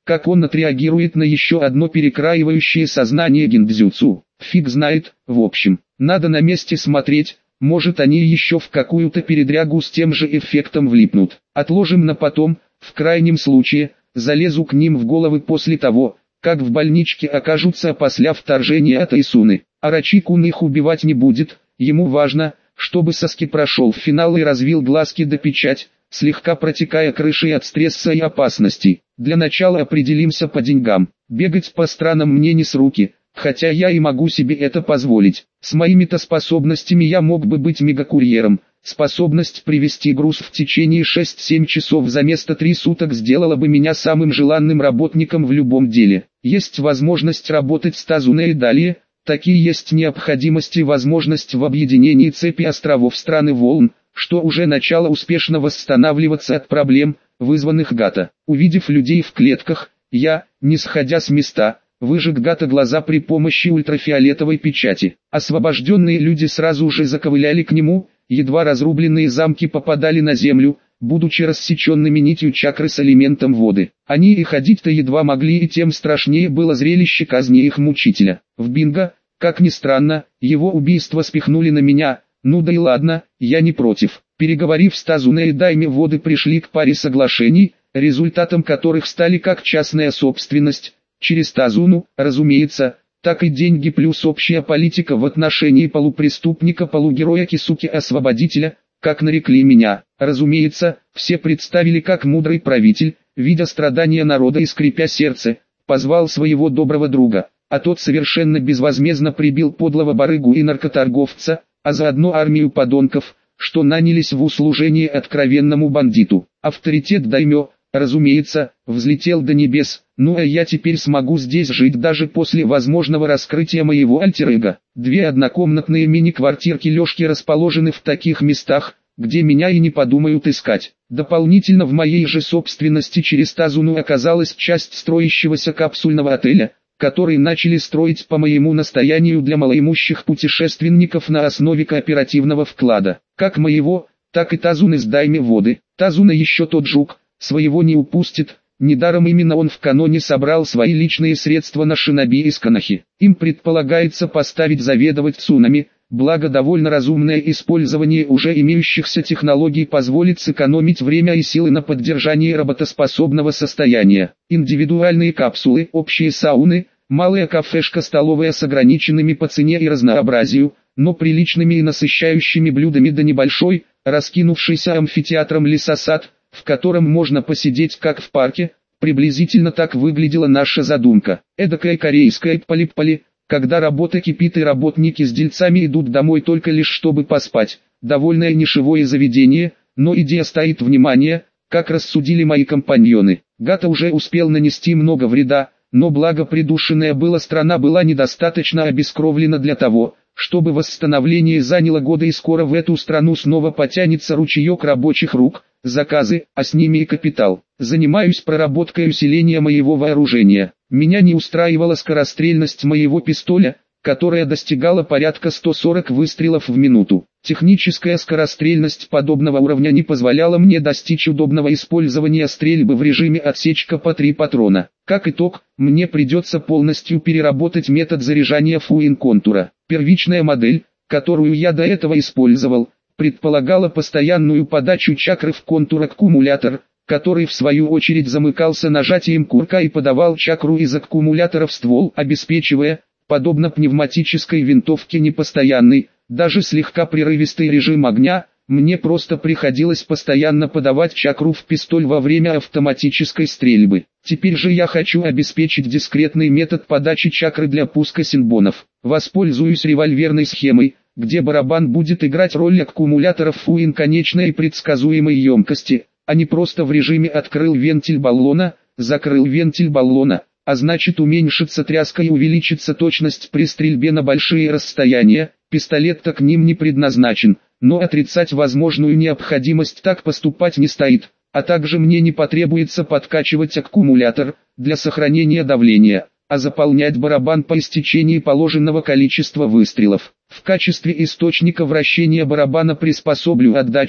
Как он отреагирует на еще одно перекраивающее сознание гиндзюцу, фиг знает. В общем, надо на месте смотреть, может они еще в какую-то передрягу с тем же эффектом влипнут. Отложим на потом, в крайнем случае, залезу к ним в головы после того, как в больничке окажутся после вторжения от Айсуны. Арачи-кун их убивать не будет, ему важно, чтобы Саски прошел в финал и развил глазки до печать, слегка протекая крышей от стресса и опасностей. Для начала определимся по деньгам. Бегать по странам мне не с руки, хотя я и могу себе это позволить. С моими-то способностями я мог бы быть мегакурьером. Способность привезти груз в течение шести-семи часов за место три суток сделала бы меня самым желанным работником в любом деле. Есть возможность работать с Тазуне и далее, такие есть необходимость и возможность в объединении цепи островов страны волн, что уже начало успешно восстанавливаться от проблем, вызванных Гато. Увидев людей в клетках, я, не сходя с места, выжег Гато глаза при помощи ультрафиолетовой печати. Освобожденные люди сразу же заковыляли к нему, едва разрубленные замки попадали на землю, будучи рассеченными нитью чакры с элементом воды. Они и ходить-то едва могли, и тем страшнее было зрелище казни их мучителя. В бинго, как ни странно, его убийство спихнули на меня. Ну да и ладно, я не против. Переговорив с Тазуне и Дайме, воды пришли к паре соглашений, результатом которых стали как частная собственность, через Тазуну, разумеется, так и деньги плюс общая политика в отношении полупреступника-полугероя Кисуки-освободителя, как нарекли меня. Разумеется, все представили, как мудрый правитель, видя страдания народа и скрипя сердце, позвал своего доброго друга, а тот совершенно безвозмездно прибил подлого барыгу и наркоторговца, а заодно армию подонков, что нанялись в услужение откровенному бандиту. Авторитет даймё, разумеется, взлетел до небес, ну а я теперь смогу здесь жить даже после возможного раскрытия моего альтер-эго. Две однокомнатные мини-квартирки Лёшки расположены в таких местах, где меня и не подумают искать. Дополнительно в моей же собственности через Тазуну оказалась часть строящегося капсульного отеля, который начали строить по моему настоянию для малоимущих путешественников на основе кооперативного вклада. Как моего, так и Тазуны с Дайме воды. Тазуна еще тот жук, своего не упустит. Недаром именно он в каноне собрал свои личные средства на шиноби из Канахи. Им предполагается поставить заведовать цунами, благо довольно разумное использование уже имеющихся технологий позволит сэкономить время и силы на поддержании работоспособного состояния. Индивидуальные капсулы, общие сауны, малая кафешка-столовая с ограниченными по цене и разнообразию, но приличными и насыщающими блюдами, да небольшой, раскинувшийся амфитеатром лесосад, в котором можно посидеть как в парке. Приблизительно так выглядела наша задумка. Эдакая корейская полиполи, когда работа кипит и работники с дельцами идут домой только лишь чтобы поспать. Довольное нишевое заведение, но идея стоит внимания, как рассудили мои компаньоны. Гато уже успел нанести много вреда, но благо придушенная была страна была недостаточно обескровлена для того, чтобы восстановление заняло годы, и скоро в эту страну снова потянется ручеек рабочих рук, заказы, а с ними и капитал. Занимаюсь проработкой усиления моего вооружения. Меня не устраивала скорострельность моего пистоля, которая достигала порядка ста сорока выстрелов в минуту. Техническая скорострельность подобного уровня не позволяла мне достичь удобного использования стрельбы в режиме отсечка по три патрона. Как итог, мне придется полностью переработать метод заряжания фуин-контура. Первичная модель, которую я до этого использовал, предполагала постоянную подачу чакры в контур-аккумулятор, который в свою очередь замыкался нажатием курка и подавал чакру из аккумулятора в ствол, обеспечивая, подобно пневматической винтовке, непостоянный, даже слегка прерывистый режим огня. Мне просто приходилось постоянно подавать чакру в пистоль во время автоматической стрельбы. Теперь же я хочу обеспечить дискретный метод подачи чакры для пуска синбонов. Воспользуюсь револьверной схемой, где барабан будет играть роль аккумуляторов фуин конечной и предсказуемой емкости, а не просто в режиме «открыл вентиль баллона», «закрыл вентиль баллона», а значит уменьшится тряска и увеличится точность при стрельбе на большие расстояния. Пистолет-то к ним не предназначен, но отрицать возможную необходимость так поступать не стоит, а также мне не потребуется подкачивать аккумулятор для сохранения давления, а заполнять барабан по истечении положенного количества выстрелов. В качестве источника вращения барабана приспособлю отдачу,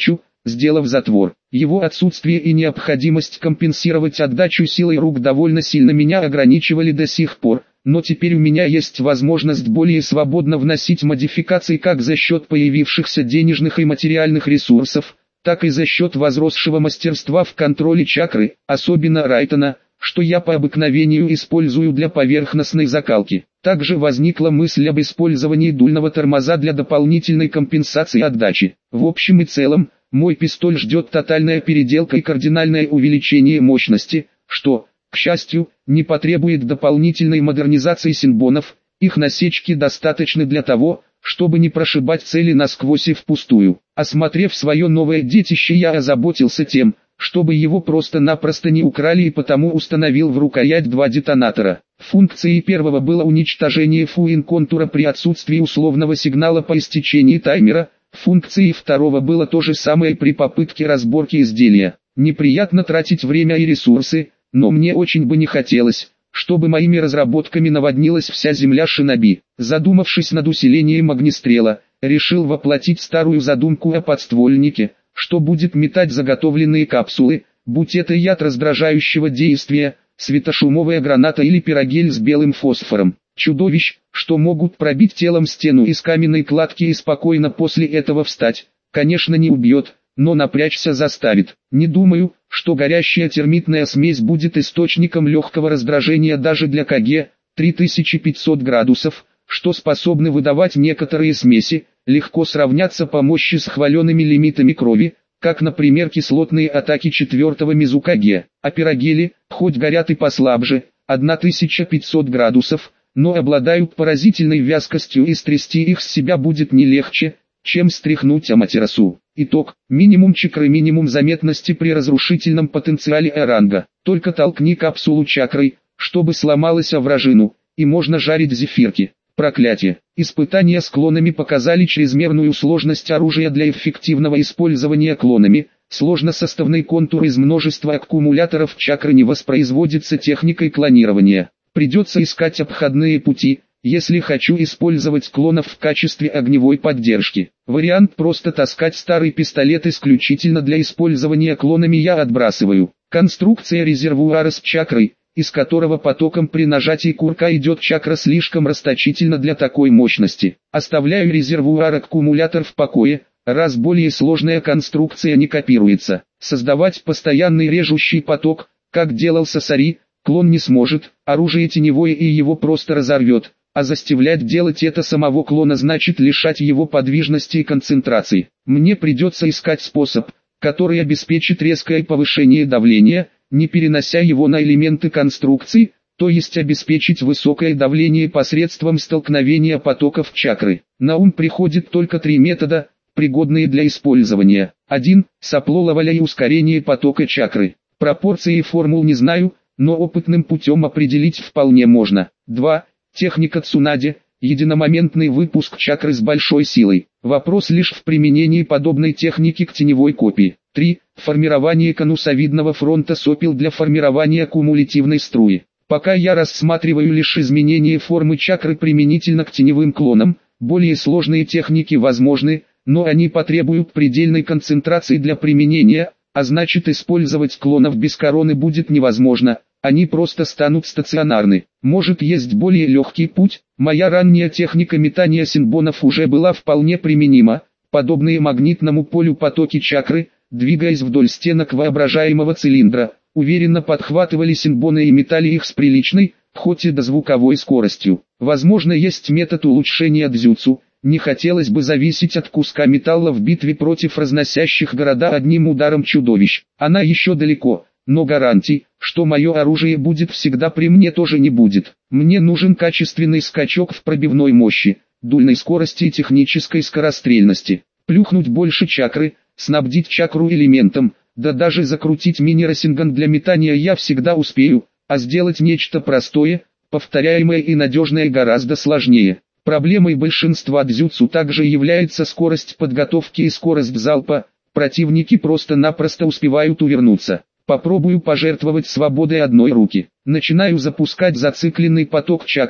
сделав затвор. Его отсутствие и необходимость компенсировать отдачу силой рук довольно сильно меня ограничивали до сих пор, но теперь у меня есть возможность более свободно вносить модификации как за счет появившихся денежных и материальных ресурсов, так и за счет возросшего мастерства в контроле чакры, особенно Райтона, что я по обыкновению использую для поверхностной закалки. Также возникла мысль об использовании дульного тормоза для дополнительной компенсации отдачи. В общем и целом, мой пистоль ждет тотальная переделка и кардинальное увеличение мощности, что, к счастью, не потребует дополнительной модернизации синбонов, их насечки достаточны для того, чтобы не прошибать цели насквозь и впустую. Осмотрев свое новое детище, я озаботился тем, чтобы его просто-напросто не украли, и потому установил в рукоять два детонатора. Функцией первого было уничтожение фуин-контура при отсутствии условного сигнала по истечении таймера, функцией второго было то же самое при попытке разборки изделия. Неприятно тратить время и ресурсы, но мне очень бы не хотелось, чтобы моими разработками наводнилась вся земля шиноби. Задумавшись над усилением огнестрела, решил воплотить старую задумку о подствольнике, что будет метать заготовленные капсулы, будь это яд раздражающего действия, светошумовая граната или пирогель с белым фосфором. Чудовищ, что могут пробить телом стену из каменной кладки и спокойно после этого встать, конечно не убьет, но напрячься заставит. Не думаю, что горящая термитная смесь будет источником легкого раздражения даже для КГ три тысячи пятьсот градусов, что способны выдавать некоторые смеси, легко сравняться по мощи с хваленными лимитами крови, как, например, кислотные атаки четвертого Мизукаге. А пирогели, хоть горят и послабже, тысяча пятьсот градусов, но обладают поразительной вязкостью, и стрясти их с себя будет не легче, чем стряхнуть Аматерасу. Итог: минимум чакры, минимум заметности при разрушительном потенциале Эранга. Только толкни капсулу чакрой, чтобы сломалась о вражину, и можно жарить зефирки. Проклятие. Испытания с клонами показали чрезмерную сложность оружия для эффективного использования клонами. Сложносоставный контур из множества аккумуляторов чакры не воспроизводится техникой клонирования. Придется искать обходные пути, если хочу использовать клонов в качестве огневой поддержки. Вариант просто таскать старый пистолет исключительно для использования клонами я отбрасываю. Конструкция резервуара с чакрой, из которого потоком при нажатии курка идет чакра, слишком расточительна для такой мощности. Оставляю резервуар-аккумулятор в покое, раз более сложная конструкция не копируется. Создавать постоянный режущий поток, как делал Сасари, клон не сможет, оружие теневое и его просто разорвет, а застевлять делать это самого клона значит лишать его подвижности и концентрации. Мне придется искать способ, который обеспечит резкое повышение давления, не перенося его на элементы конструкции, то есть обеспечить высокое давление посредством столкновения потоков чакры. На ум приходит только три метода, пригодные для использования. один. Сопло лаваля и ускорение потока чакры. Пропорции и формул не знаю, но опытным путем определить вполне можно. два. Техника Цунаде, единомоментный выпуск чакры с большой силой. Вопрос лишь в применении подобной техники к теневой копии. три. Формирование конусовидного фронта сопел для формирования кумулятивной струи. Пока я рассматриваю лишь изменение формы чакры применительно к теневым клонам, более сложные техники возможны, но они потребуют предельной концентрации для применения, а значит использовать клонов без короны будет невозможно, они просто станут стационарны. Может, есть более легкий путь? Моя ранняя техника метания синбонов уже была вполне применима, подобные магнитному полю потоки чакры, двигаясь вдоль стенок воображаемого цилиндра, уверенно подхватывали синбоны и метали их с приличной, хоть и дозвуковой скоростью. Возможно, есть метод улучшения дзюцу. Не хотелось бы зависеть от куска металла в битве против разносящих города одним ударом чудовищ. Она еще далеко, но гарантий, что мое оружие будет всегда при мне, тоже не будет. Мне нужен качественный скачок в пробивной мощи, дульной скорости и технической скорострельности. Плюхнуть больше чакры, снабдить чакру элементом, да даже закрутить мини-рассинган для метания я всегда успею, а сделать нечто простое, повторяемое и надежное гораздо сложнее. Проблемой большинства дзюцу также является скорость подготовки и скорость залпа, противники просто-напросто успевают увернуться. Попробую пожертвовать свободой одной руки. Начинаю запускать зацикленный поток чакры,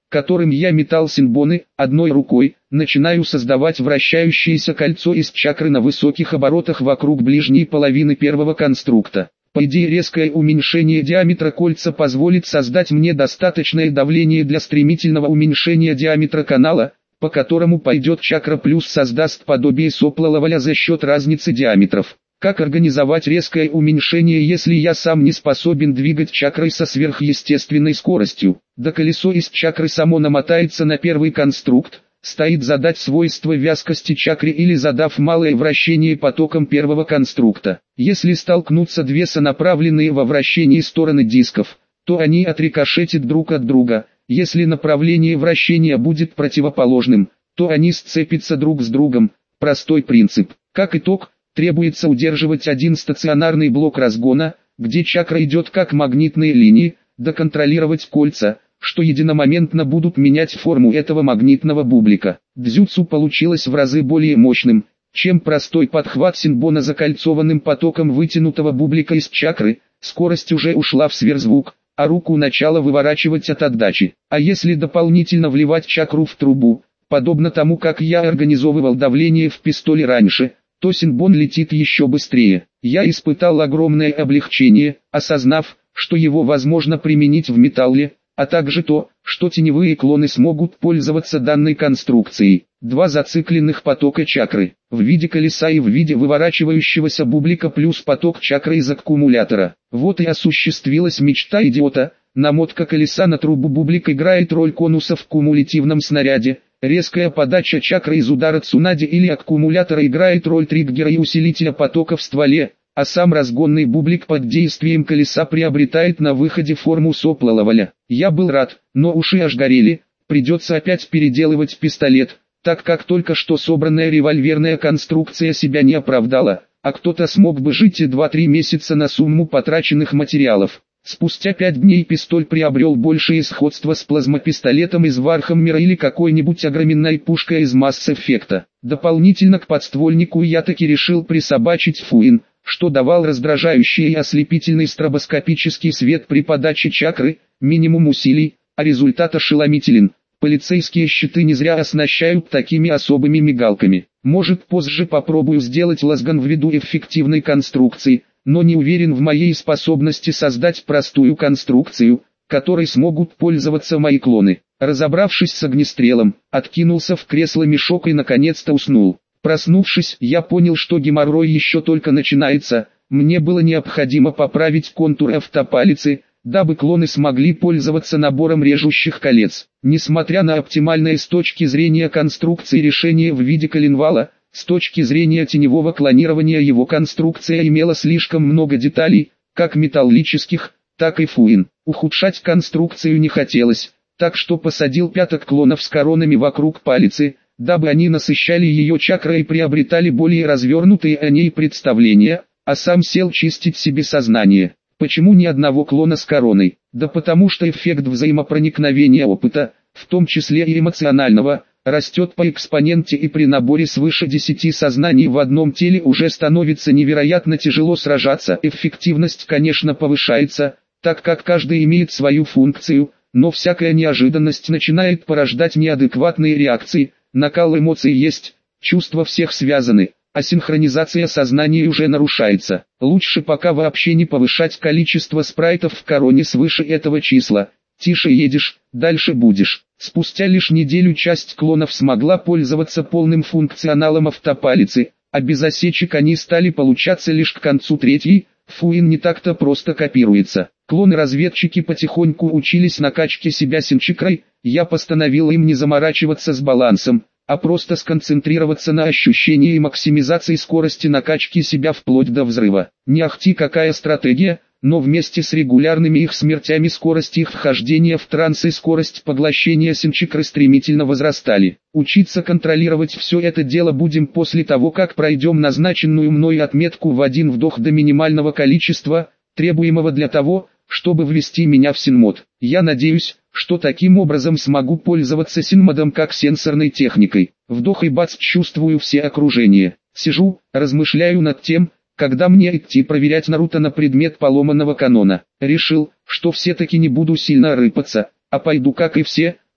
которым я метал синбоны, одной рукой, начинаю создавать вращающееся кольцо из чакры на высоких оборотах вокруг ближней половины первого конструкта. По идее, резкое уменьшение диаметра кольца позволит создать мне достаточное давление для стремительного уменьшения диаметра канала, по которому пойдет чакра, плюс создаст подобие сопла Лаваля за счет разницы диаметров. Как организовать резкое уменьшение, если я сам не способен двигать чакрой со сверхъестественной скоростью? Да колесо из чакры само намотается на первый конструкт, стоит задать свойства вязкости чакры или задав малое вращение потоком первого конструкта. Если столкнутся две сонаправленные во вращении стороны дисков, то они отрикошетят друг от друга. Если направление вращения будет противоположным, то они сцепятся друг с другом. Простой принцип. Как итог, требуется удерживать один стационарный блок разгона, где чакра идет как магнитные линии, доконтролировать кольца, что единомоментно будут менять форму этого магнитного бублика. Дзюцу получилось в разы более мощным, чем простой подхват синбона закольцованным потоком вытянутого бублика из чакры. Скорость уже ушла в сверхзвук, а руку начало выворачивать от отдачи. А если дополнительно вливать чакру в трубу, подобно тому, как я организовывал давление в пистоле раньше, то синбон летит еще быстрее. Я испытал огромное облегчение, осознав, что его возможно применить в металле, а также то, что теневые клоны смогут пользоваться данной конструкцией. Два зацикленных потока чакры, в виде колеса и в виде выворачивающегося бублика, плюс поток чакры из аккумулятора. Вот и осуществилась мечта идиота. Намотка колеса на трубу бублик играет роль конуса в кумулятивном снаряде. Резкая подача чакры из удара цунади или аккумулятора играет роль триггера и усилителя потока в стволе, а сам разгонный бублик под действием колеса приобретает на выходе форму сопла Лаваля. Я был рад, но уши аж горели, придется опять переделывать пистолет, так как только что собранная револьверная конструкция себя не оправдала, а кто-то смог бы жить и два-три месяца на сумму потраченных материалов. Спустя пять дней пистоль приобрел большее сходство с плазмопистолетом из Вархаммера или какой-нибудь огроменной пушкой из Mass Effect. Дополнительно к подствольнику я таки решил присобачить фуин, что давал раздражающий и ослепительный стробоскопический свет при подаче чакры, минимум усилий, а результат ошеломителен. Полицейские щиты не зря оснащают такими особыми мигалками. Может, позже попробую сделать лазган ввиду эффективной конструкции, но не уверен в моей способности создать простую конструкцию, которой смогут пользоваться мои клоны. Разобравшись с огнестрелом, откинулся в кресло мешок и наконец-то уснул. Проснувшись, я понял, что геморрой еще только начинается. Мне было необходимо поправить контур автопалицы, дабы клоны смогли пользоваться набором режущих колец. Несмотря на оптимальное с точки зрения конструкции решение в виде коленвала, с точки зрения теневого клонирования его конструкция имела слишком много деталей, как металлических, так и фуин. Ухудшать конструкцию не хотелось, так что посадил пяток клонов с коронами вокруг палицы, дабы они насыщали ее чакрой и приобретали более развернутые о ней представления, а сам сел чистить себе сознание. Почему ни одного клона с короной? Да потому что эффект взаимопроникновения опыта, в том числе и эмоционального, растет по экспоненте, и при наборе свыше десяти сознаний в одном теле уже становится невероятно тяжело сражаться. Эффективность, конечно, повышается, так как каждый имеет свою функцию, но всякая неожиданность начинает порождать неадекватные реакции. Накал эмоций есть, чувства всех связаны, а синхронизация сознания уже нарушается. Лучше пока вообще не повышать количество спрайтов в короне свыше этого числа. Тише едешь, дальше будешь. Спустя лишь неделю часть клонов смогла пользоваться полным функционалом автопалицы, а без осечек они стали получаться лишь к концу третьей. Фуин не так-то просто копируется. Клоны-разведчики потихоньку учились накачке себя синчакрой. Я постановил им не заморачиваться с балансом, а просто сконцентрироваться на ощущении и максимизации скорости накачки себя вплоть до взрыва. Не ахти какая стратегия, но вместе с регулярными их смертями скорость их вхождения в транс и скорость поглощения синчакры стремительно возрастали. Учиться контролировать все это дело будем после того, как пройдем назначенную мной отметку в один вдох до минимального количества, требуемого для того, чтобы ввести меня в синмод. Я надеюсь, что таким образом смогу пользоваться синмодом как сенсорной техникой. Вдох и бац, чувствую все окружение. Сижу, размышляю над тем, когда мне идти проверять Наруто на предмет поломанного канона. Решил, что все-таки не буду сильно рыпаться, а пойду как и все,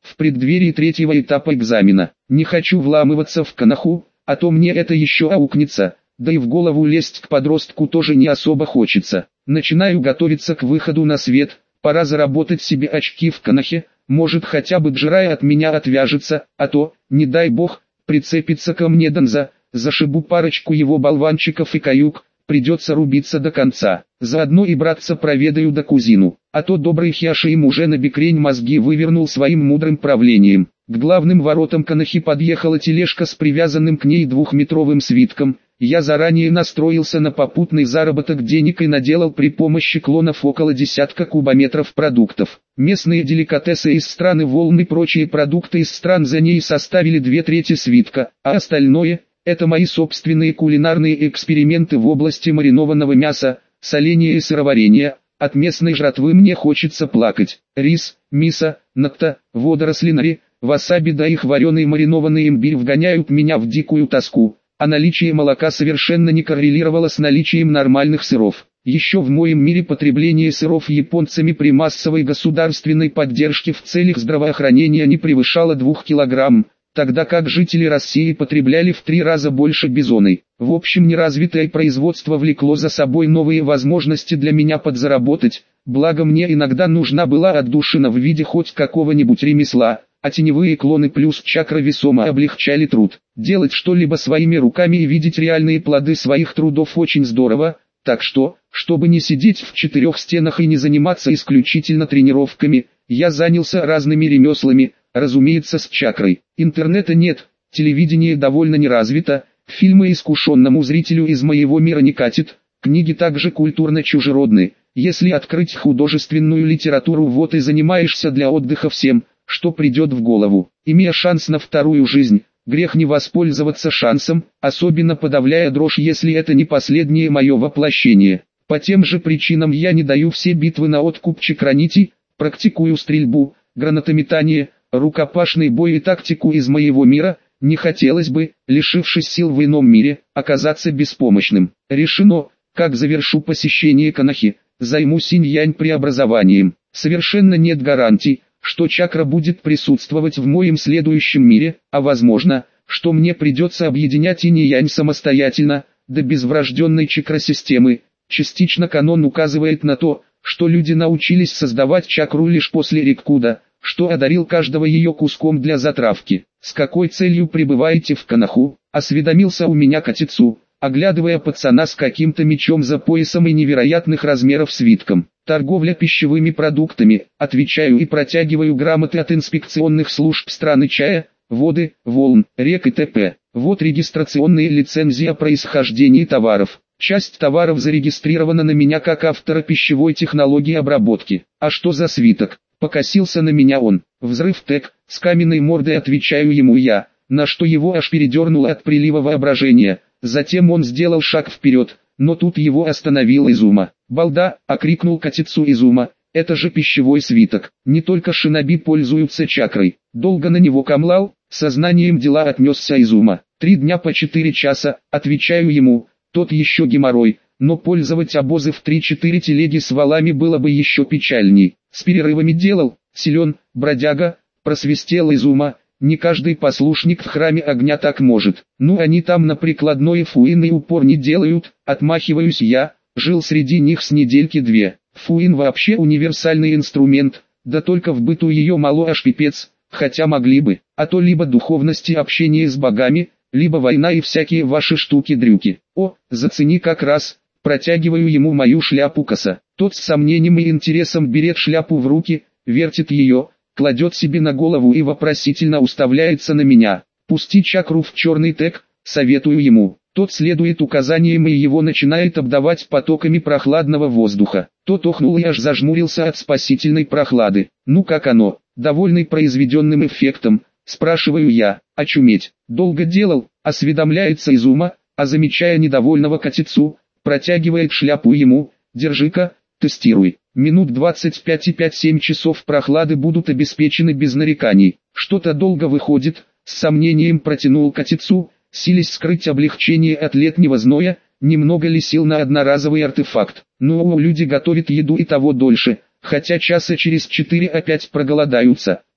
в преддверии третьего этапа экзамена. Не хочу вламываться в канаху, а то мне это еще аукнется, да и в голову лезть к подростку тоже не особо хочется. Начинаю готовиться к выходу на свет, пора заработать себе очки в канахе, может хотя бы Джирай от меня отвяжется, а то, не дай бог, прицепится ко мне Донза, зашибу парочку его болванчиков и каюк, придется рубиться до конца. Заодно и братца проведаю да кузину, а то добрый Хиаши им уже на бекрень мозги вывернул своим мудрым правлением. К главным воротам канахи подъехала тележка с привязанным к ней двухметровым свитком. Я заранее настроился на попутный заработок денег и наделал при помощи клонов около десятка кубометров продуктов. Местные деликатесы из страны волн и прочие продукты из стран за ней составили две трети свитка, а остальное – это мои собственные кулинарные эксперименты в области маринованного мяса, соления и сыроварения. От местной жратвы мне хочется плакать. Рис, мисо, натто, водоросли нари, васаби да их вареный маринованный имбирь вгоняют меня в дикую тоску. А наличие молока совершенно не коррелировало с наличием нормальных сыров. Еще в моем мире потребление сыров японцами при массовой государственной поддержке в целях здравоохранения не превышало двух килограмм, тогда как жители России потребляли в три раза больше бизоны. В общем, неразвитое производство влекло за собой новые возможности для меня подзаработать, благо мне иногда нужна была отдушина в виде хоть какого-нибудь ремесла. А теневые клоны плюс чакра весомо облегчали труд. Делать что-либо своими руками и видеть реальные плоды своих трудов очень здорово, так что, чтобы не сидеть в четырех стенах и не заниматься исключительно тренировками, я занялся разными ремеслами, разумеется с чакрой. Интернета нет, телевидение довольно неразвито, фильмы искушенному зрителю из моего мира не катит, книги также культурно чужеродны. Если открыть художественную литературу, вот и занимаешься для отдыха всем, что придет в голову. Имея шанс на вторую жизнь, грех не воспользоваться шансом, особенно подавляя дрожь, если это не последнее мое воплощение. По тем же причинам я не даю все битвы на откуп чакранити, практикую стрельбу, гранатометание, рукопашный бой и тактику из моего мира. Не хотелось бы, лишившись сил в ином мире, оказаться беспомощным. Решено, как завершу посещение канахи, займусь инь-янь преобразованием. Совершенно нет гарантий, что чакра будет присутствовать в моем следующем мире, а возможно, что мне придется объединять инь и янь самостоятельно, да без врожденной чакросистемы. Частично канон указывает на то, что люди научились создавать чакру лишь после риккуда, что одарил каждого ее куском для затравки. С какой целью пребываете в канаху? Осведомился у меня Катицу, оглядывая пацана с каким-то мечом за поясом и невероятных размеров свитком. Торговля пищевыми продуктами, отвечаю и протягиваю грамоты от инспекционных служб страны чая, воды, волн, рек и т.п. Вот регистрационные лицензии о происхождении товаров. Часть товаров зарегистрирована на меня как автора пищевой технологии обработки. А что за свиток? Покосился на меня он. Взрыв тег, с каменной мордой отвечаю ему я, на что его аж передернуло от прилива воображения. Затем он сделал шаг вперед, но тут его остановил Изума. «Балда!» — окрикнул Катицу Изума. «Это же пищевой свиток. Не только шиноби пользуются чакрой. Долго на него камлал?» Сознанием дела отнесся Изума. «Три дня по четыре часа», — отвечаю ему. Тот еще геморрой, но пользовать обозы в три-четыре телеги с валами было бы еще печальней. С перерывами делал, силен, бродяга, просвистел Изума. Не каждый послушник в храме огня так может. Ну они там на прикладной фуин и упор не делают, отмахиваюсь я, жил среди них с недельки две. Фуин вообще универсальный инструмент, да только в быту ее мало аж пипец, хотя могли бы, а то либо духовности общение с богами, либо война и всякие ваши штуки-дрюки. О, зацени как раз, протягиваю ему мою шляпу коса. Тот с сомнением и интересом берет шляпу в руки, вертит ее, кладет себе на голову и вопросительно уставляется на меня. «Пусти чакру в черный тег», советую ему. Тот следует указаниям и его начинает обдавать потоками прохладного воздуха. Тот охнул и аж зажмурился от спасительной прохлады. «Ну как оно?» Довольный произведенным эффектом, спрашиваю я. «Очуметь. Долго делал?» Осведомляется Изума, а замечая недовольного Катицу, протягивает шляпу ему. «Держи-ка, тестируй. Минут двадцать пять и пять-семь часов прохлады будут обеспечены без нареканий. Что-то долго выходит», с сомнением протянул Катицу, силясь скрыть облегчение от летнего зноя. «Немного ли сил на одноразовый артефакт? Ну, люди готовят еду и того дольше, хотя часа через четыре опять проголодаются».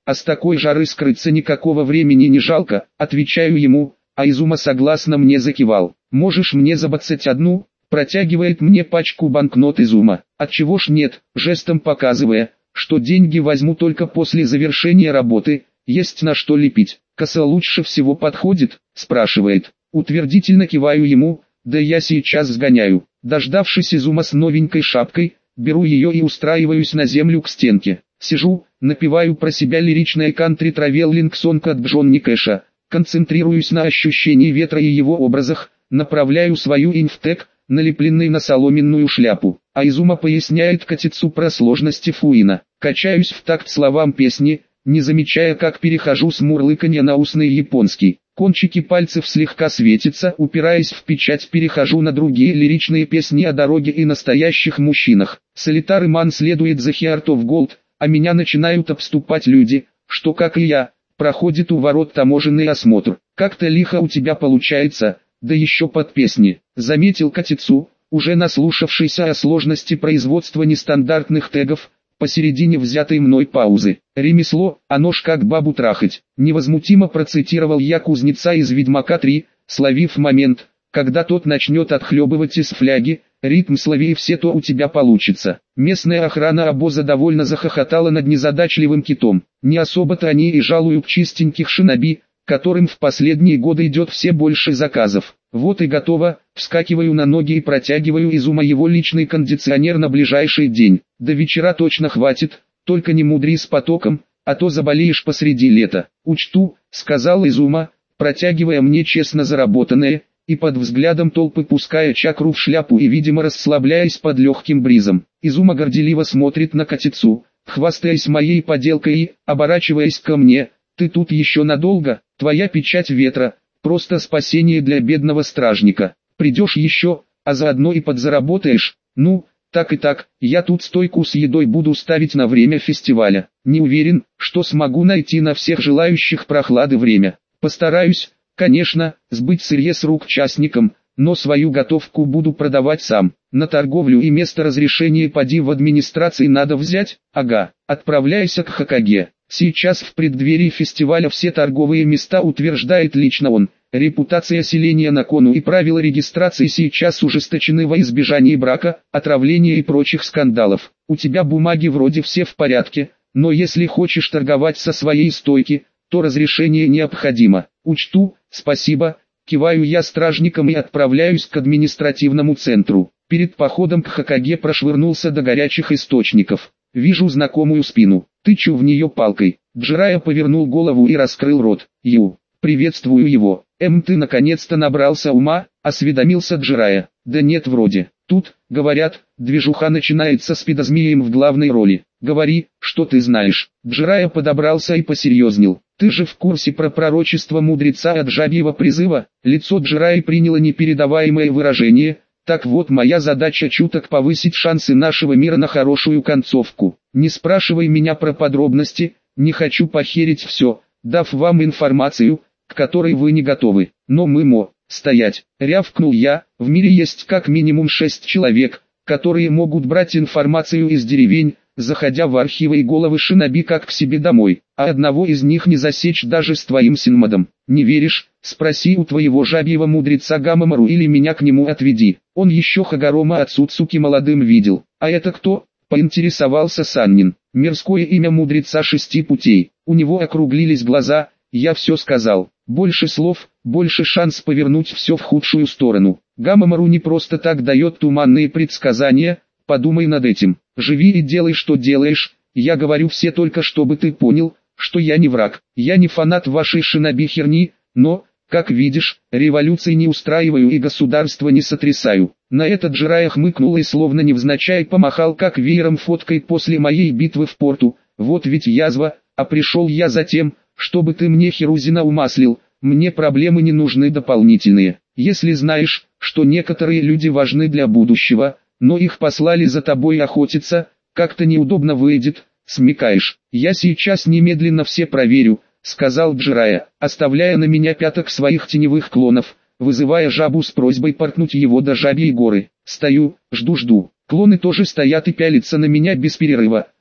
а с такой жары скрыться никакого времени не жалко, отвечаю ему, а Изума согласно мне закивал. Можешь мне за двадцать одну? Протягивает мне пачку банкнот Изума. Отчего ж нет, жестом показывая, что деньги возьму только после завершения работы, есть на что лепить. Коса лучше всего подходит, спрашивает. Утвердительно киваю ему, да я сейчас сгоняю. Дождавшись Изума с новенькой шапкой, беру ее и устраиваюсь на землю к стенке. Сижу, напеваю про себя лиричное кантри-травеллинг сонг от Джонни Кэша, концентрируюсь на ощущении ветра и его образах, направляю свою инфтек, налепленный на соломенную шляпу. А Изума поясняет Котицу про сложности фуина. Качаюсь в такт словам песни, не замечая, как перехожу с мурлыканья на устный японский. Кончики пальцев слегка светятся, упираясь в печать, перехожу на другие лиричные песни о дороге и настоящих мужчинах. Солитар Иман следует за Heart of Gold, а меня начинают обступать люди, что, как и я, проходит у ворот таможенный осмотр. Как-то лихо у тебя получается, да еще под песни. Заметил Котицу, уже наслушавшийся о сложности производства нестандартных тегов, посередине взятой мной паузы. «Ремесло, оно ж как бабу трахать», невозмутимо процитировал я кузнеца из «Ведьмака три», словив момент, когда тот начнет отхлебывать из фляги, ритм слови и все то у тебя получится. Местная охрана обоза довольно захохотала над незадачливым китом. Не особо-то они и жалуют чистеньких шиноби, которым в последние годы идет все больше заказов. Вот и готово, вскакиваю на ноги и протягиваю Изума его личный кондиционер на ближайший день. До вечера точно хватит, только не мудри с потоком, а то заболеешь посреди лета. Учту, сказал Изума, протягивая мне честно заработанное, и под взглядом толпы пуская чакру в шляпу и видимо расслабляясь под легким бризом. Изума горделиво смотрит на Котицу, хвастаясь моей поделкой и, оборачиваясь ко мне, ты тут еще надолго, твоя печать ветра, просто спасение для бедного стражника. Придешь еще, а заодно и подзаработаешь. Ну, так и так, я тут стойку с едой буду ставить на время фестиваля. Не уверен, что смогу найти на всех желающих прохлады время. Постараюсь, конечно, сбыть сырье с рук частникам, но свою готовку буду продавать сам. На торговлю и место разрешения поди в администрации надо взять, ага, отправляйся к Хокаге. Сейчас в преддверии фестиваля все торговые места утверждает лично он. Репутация селения на кону и правила регистрации сейчас ужесточены во избежании брака, отравления и прочих скандалов. У тебя бумаги вроде все в порядке, но если хочешь торговать со своей стойки, то разрешение необходимо. Учту, спасибо, киваю я стражникам и отправляюсь к административному центру. Перед походом к Хокаге прошвырнулся до горячих источников. Вижу знакомую спину, тычу в нее палкой. Джирайя повернул голову и раскрыл рот. Ю, приветствую его. Эм, ты наконец-то набрался ума, осведомился Джирайя. Да нет вроде. Тут, говорят, движуха начинается с пидозмеем в главной роли. Говори, что ты знаешь. Джирайя подобрался и посерьезнел. Ты же в курсе про пророчество мудреца от жабьего призыва? Лицо Джирайи приняло непередаваемое выражение. Так вот, моя задача чуток повысить шансы нашего мира на хорошую концовку. Не спрашивай меня про подробности, не хочу похерить все, дав вам информацию, к которой вы не готовы. Но мы мо, стоять, рявкнул я, в мире есть как минимум шесть человек, которые могут брать информацию из деревень, заходя в архивы и головы шиноби как к себе домой, а одного из них не засечь даже с твоим синмадом. Не веришь? Спроси у твоего жабьего мудреца Гамамару или меня к нему отведи. Он еще Хагарома от Суцуки молодым видел. А это кто? Поинтересовался Саннин. Мирское имя мудреца шести путей. У него округлились глаза. Я все сказал. Больше слов, больше шанс повернуть все в худшую сторону. Гамамару не просто так дает туманные предсказания. Подумай над этим. Живи и делай, что делаешь. Я говорю все только, чтобы ты понял, что я не враг. Я не фанат вашей шиноби херни, но, как видишь, революции не устраиваю и государство не сотрясаю. На это Джирайя хмыкнул и словно невзначай помахал как веером фоткой после моей битвы в порту. Вот ведь язва, а пришел я за тем, чтобы ты мне Хирузина умаслил. Мне проблемы не нужны дополнительные. Если знаешь, что некоторые люди важны для будущего, но их послали за тобой охотиться, как-то неудобно выйдет, смекаешь. Я сейчас немедленно все проверю, сказал Джирайя, оставляя на меня пяток своих теневых клонов, вызывая жабу с просьбой портнуть его до жабьей горы. Стою, жду-жду. Клоны тоже стоят и пялятся на меня без перерыва,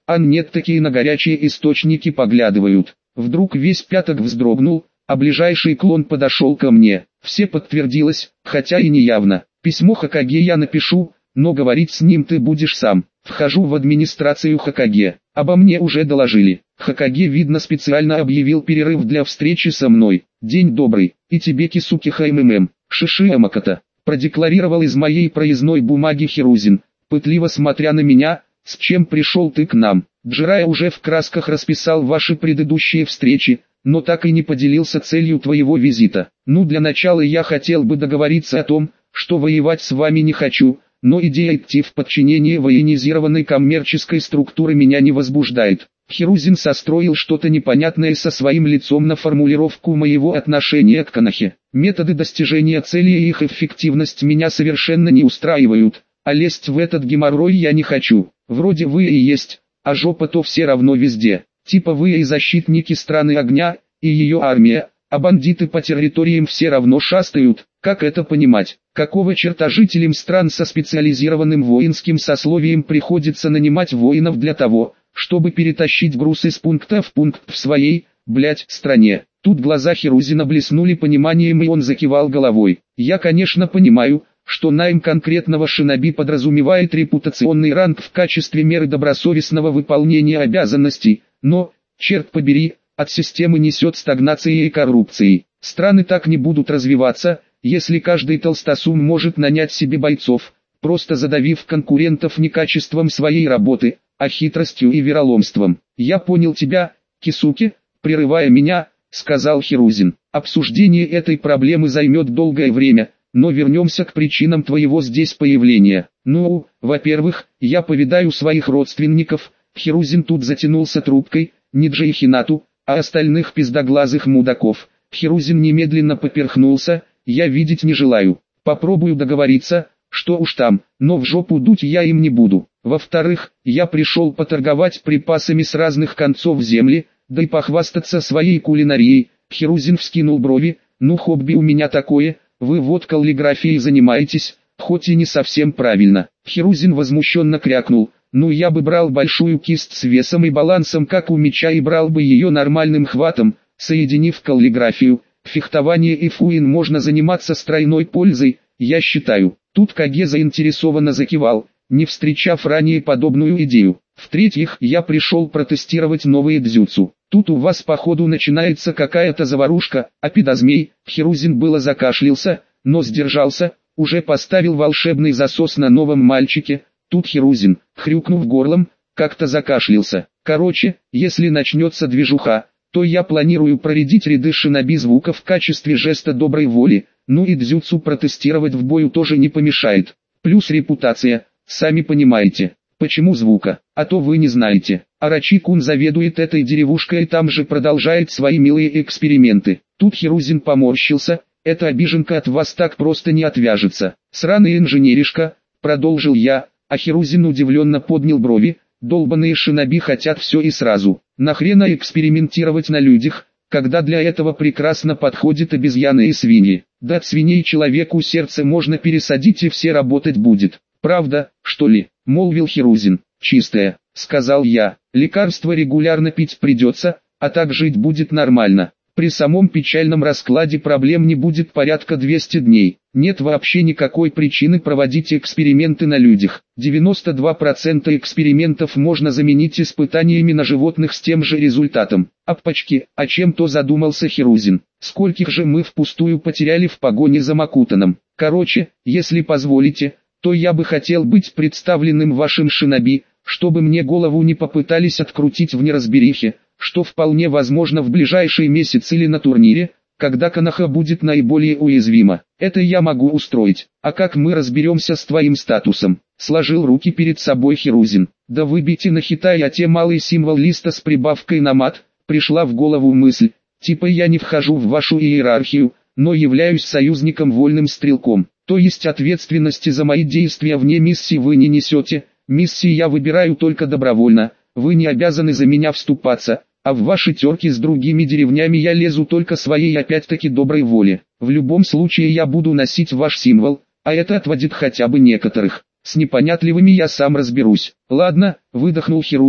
а нет, такие на горячие источники поглядывают. Вдруг весь пяток вздрогнул, а ближайший клон подошел ко мне. Все подтвердилось, хотя и не явно. Письмо Хокаге я напишу, но говорить с ним ты будешь сам. Вхожу в администрацию Хокаге. Обо мне уже доложили. Хокаге, видно, специально объявил перерыв для встречи со мной. День добрый, и тебе, Кисуки Хаймэмэм, Шиши Амаката, продекларировал из моей проездной бумаги Хирузин, пытливо смотря на меня, с чем пришел ты к нам. Джирая уже в красках расписал ваши предыдущие встречи, но так и не поделился целью твоего визита. Ну, для начала я хотел бы договориться о том, что воевать с вами не хочу, но идея идти в подчинение военизированной коммерческой структуры меня не возбуждает. Хирузин состроил что-то непонятное со своим лицом на формулировку моего отношения к Канахе. Методы достижения цели и их эффективность меня совершенно не устраивают, а лезть в этот геморрой я не хочу. Вроде вы и есть, а жопа-то все равно везде. Типа вы и защитники страны огня, и ее армия, а бандиты по территориям все равно шастают. Как это понимать? Какого черта жителям стран со специализированным воинским сословием приходится нанимать воинов для того, чтобы перетащить груз из пункта в пункт в своей, блять, стране? Тут глаза Хирузина блеснули пониманием, и он закивал головой. Я, конечно, понимаю, что найм конкретного шиноби подразумевает репутационный ранг в качестве меры добросовестного выполнения обязанностей, но, черт побери, от системы несет стагнацией и коррупцией. Страны так не будут развиваться, если каждый толстосум может нанять себе бойцов, просто задавив конкурентов не качеством своей работы, а хитростью и вероломством. «Я понял тебя, Кисуки», прерывая меня, сказал Хирузин. «Обсуждение этой проблемы займет долгое время, но вернемся к причинам твоего здесь появления. Ну, во-первых, я повидаю своих родственников». Хирузин тут затянулся трубкой, не Джей Хинату, а остальных пиздоглазых мудаков. Хирузин немедленно поперхнулся. «Я видеть не желаю. Попробую договориться, что уж там, но в жопу дуть я им не буду. Во-вторых, я пришел поторговать припасами с разных концов земли, да и похвастаться своей кулинарией». Хирузин вскинул брови. «Ну, хобби у меня такое, вы вот каллиграфией занимаетесь, хоть и не совсем правильно». Хирузин возмущенно крякнул. «Ну, я бы брал большую кисть с весом и балансом, как у меча, и брал бы ее нормальным хватом, соединив каллиграфию. Фехтование и фуин можно заниматься с тройной пользой, я считаю». Тут Каге заинтересованно закивал, не встречав ранее подобную идею. «В-третьих, я пришел протестировать новые дзюцу. Тут у вас походу начинается какая-то заварушка, а пидозмей». Хирузин было закашлялся, но сдержался, уже поставил волшебный засос на новом мальчике. Тут Хирузин, хрюкнув горлом, как-то закашлялся. «Короче, если начнется движуха, то я планирую проредить ряды шиноби звука в качестве жеста доброй воли, ну и дзюцу протестировать в бою тоже не помешает. Плюс репутация, сами понимаете. Почему звука? А то вы не знаете. Арачи-кун заведует этой деревушкой и там же продолжает свои милые эксперименты». Тут Хирузин поморщился. «Эта обиженка от вас так просто не отвяжется. Сраный инженеришка», продолжил я, а Хирузин удивленно поднял брови. «Долбаные шиноби хотят все и сразу. Нахрена экспериментировать на людях, когда для этого прекрасно подходят обезьяны и свиньи? Да от свиней человеку сердце можно пересадить и все работать будет. Правда, что ли?» — молвил Хирузин. «Чистое», — сказал я. «Лекарство регулярно пить придется, а так жить будет нормально. При самом печальном раскладе проблем не будет порядка двести дней. Нет вообще никакой причины проводить эксперименты на людях. девяносто два процента экспериментов можно заменить испытаниями на животных с тем же результатом». «Аппачки, а чем-то задумался Хирузин. Скольких же мы впустую потеряли в погоне за Макутаном. Короче, если позволите, то я бы хотел быть представленным вашим шиноби, чтобы мне голову не попытались открутить в неразберихе, что вполне возможно в ближайший месяц или на турнире, когда Канаха будет наиболее уязвима. Это я могу устроить. А как мы разберемся с твоим статусом?» Сложил руки перед собой Хирузин. «Да выбейте на Хитай, а те малый символ листа с прибавкой на мат». Пришла в голову мысль, типа я не вхожу в вашу иерархию, но являюсь союзником вольным стрелком. То есть ответственности за мои действия вне миссии вы не несете. Миссии я выбираю только добровольно, вы не обязаны за меня вступаться. А в ваши терки с другими деревнями я лезу только своей опять-таки доброй воле. В любом случае я буду носить ваш символ, а это отводит хотя бы некоторых. С непонятливыми я сам разберусь». «Ладно», — выдохнул Хирузин,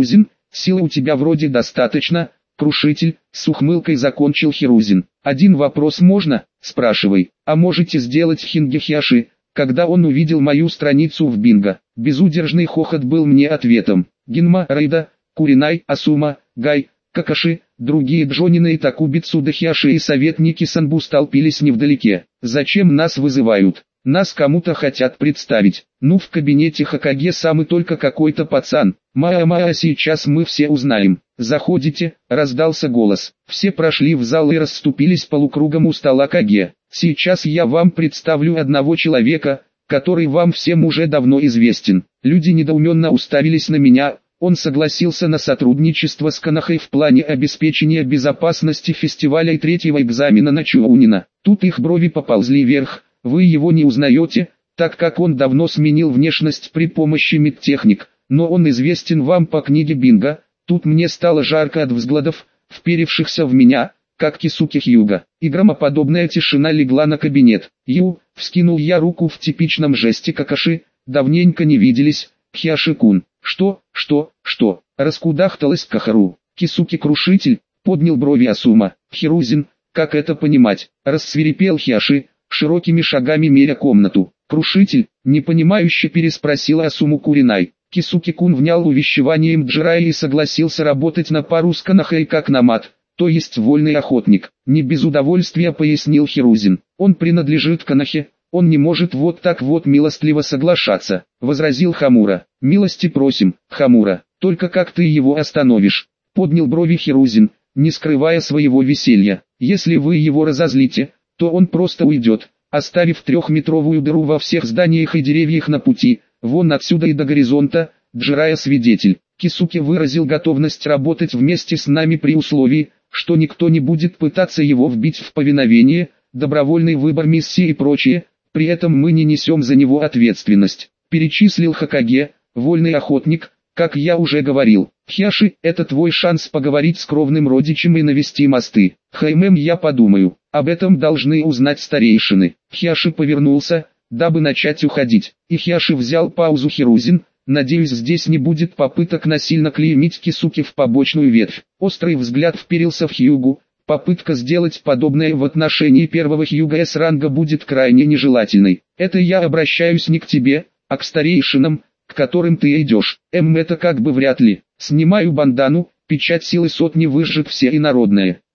силы у тебя вроде достаточно, крушитель, с ухмылкой закончил Хирузин. Один вопрос можно, спрашивай, а можете сделать Хингехиаши? Когда он увидел мою страницу в бинго, безудержный хохот был мне ответом. Гинма, Рейда, Куринай, Асума, Гай, Какаши, другие Джонины и Такубицу Дахиаши и советники Санбу столпились невдалеке. Зачем нас вызывают? Нас кому-то хотят представить. Ну, в кабинете Хокаге сам и только какой-то пацан. Маа-маа, сейчас мы все узнаем. Заходите, раздался голос. Все прошли в зал и расступились полукругом у стола Каге. Сейчас я вам представлю одного человека, который вам всем уже давно известен. Люди недоуменно уставились на меня. Он согласился на сотрудничество с Конохой в плане обеспечения безопасности фестиваля и третьего экзамена на Чоунина. Тут их брови поползли вверх. Вы его не узнаете, так как он давно сменил внешность при помощи медтехник, но он известен вам по книге Бинго. Тут мне стало жарко от взглядов, вперевшихся в меня, как Кисуки Хьюга, и громоподобная тишина легла на кабинет. Ю, вскинул я руку в типичном жесте Какаши, давненько не виделись, Хиаши-кун. Что, что, что, раскудахталась Кахару. Кисуки-крушитель, поднял брови Асума. Хирузин, как это понимать, рассвирепел Хиаши, широкими шагами меря комнату. Крушитель, непонимающе переспросила Асуму Куринай. Кисуки-кун внял увещеванием Джирая и согласился работать на пару с Конохой как намат, то есть вольный охотник. Не без удовольствия пояснил Хирузин. Он принадлежит Конохе, он не может вот так вот милостливо соглашаться, возразил Хамура. Милости просим, Хамура, только как ты его остановишь? Поднял брови Хирузин, не скрывая своего веселья. Если вы его разозлите, то он просто уйдет, оставив трехметровую дыру во всех зданиях и деревьях на пути, вон отсюда и до горизонта. Джирая свидетель. Кисуки выразил готовность работать вместе с нами при условии, что никто не будет пытаться его вбить в повиновение, добровольный выбор миссии и прочее, при этом мы не несем за него ответственность. Перечислил Хокаге, вольный охотник, как я уже говорил. Хиаши, это твой шанс поговорить с кровным родичем и навести мосты. Хаймем, я подумаю, об этом должны узнать старейшины. Хиаши повернулся, дабы начать уходить, и Хиаши взял паузу. Хирузин, надеюсь, здесь не будет попыток насильно клеймить Кисуки в побочную ветвь. Острый взгляд вперился в Хьюгу. Попытка сделать подобное в отношении первого Хьюга С-ранга будет крайне нежелательной. Это я обращаюсь не к тебе, а к старейшинам, к которым ты идешь. Эм, это как бы вряд ли. Снимаю бандану, печать силы сотни выжжет все инородное.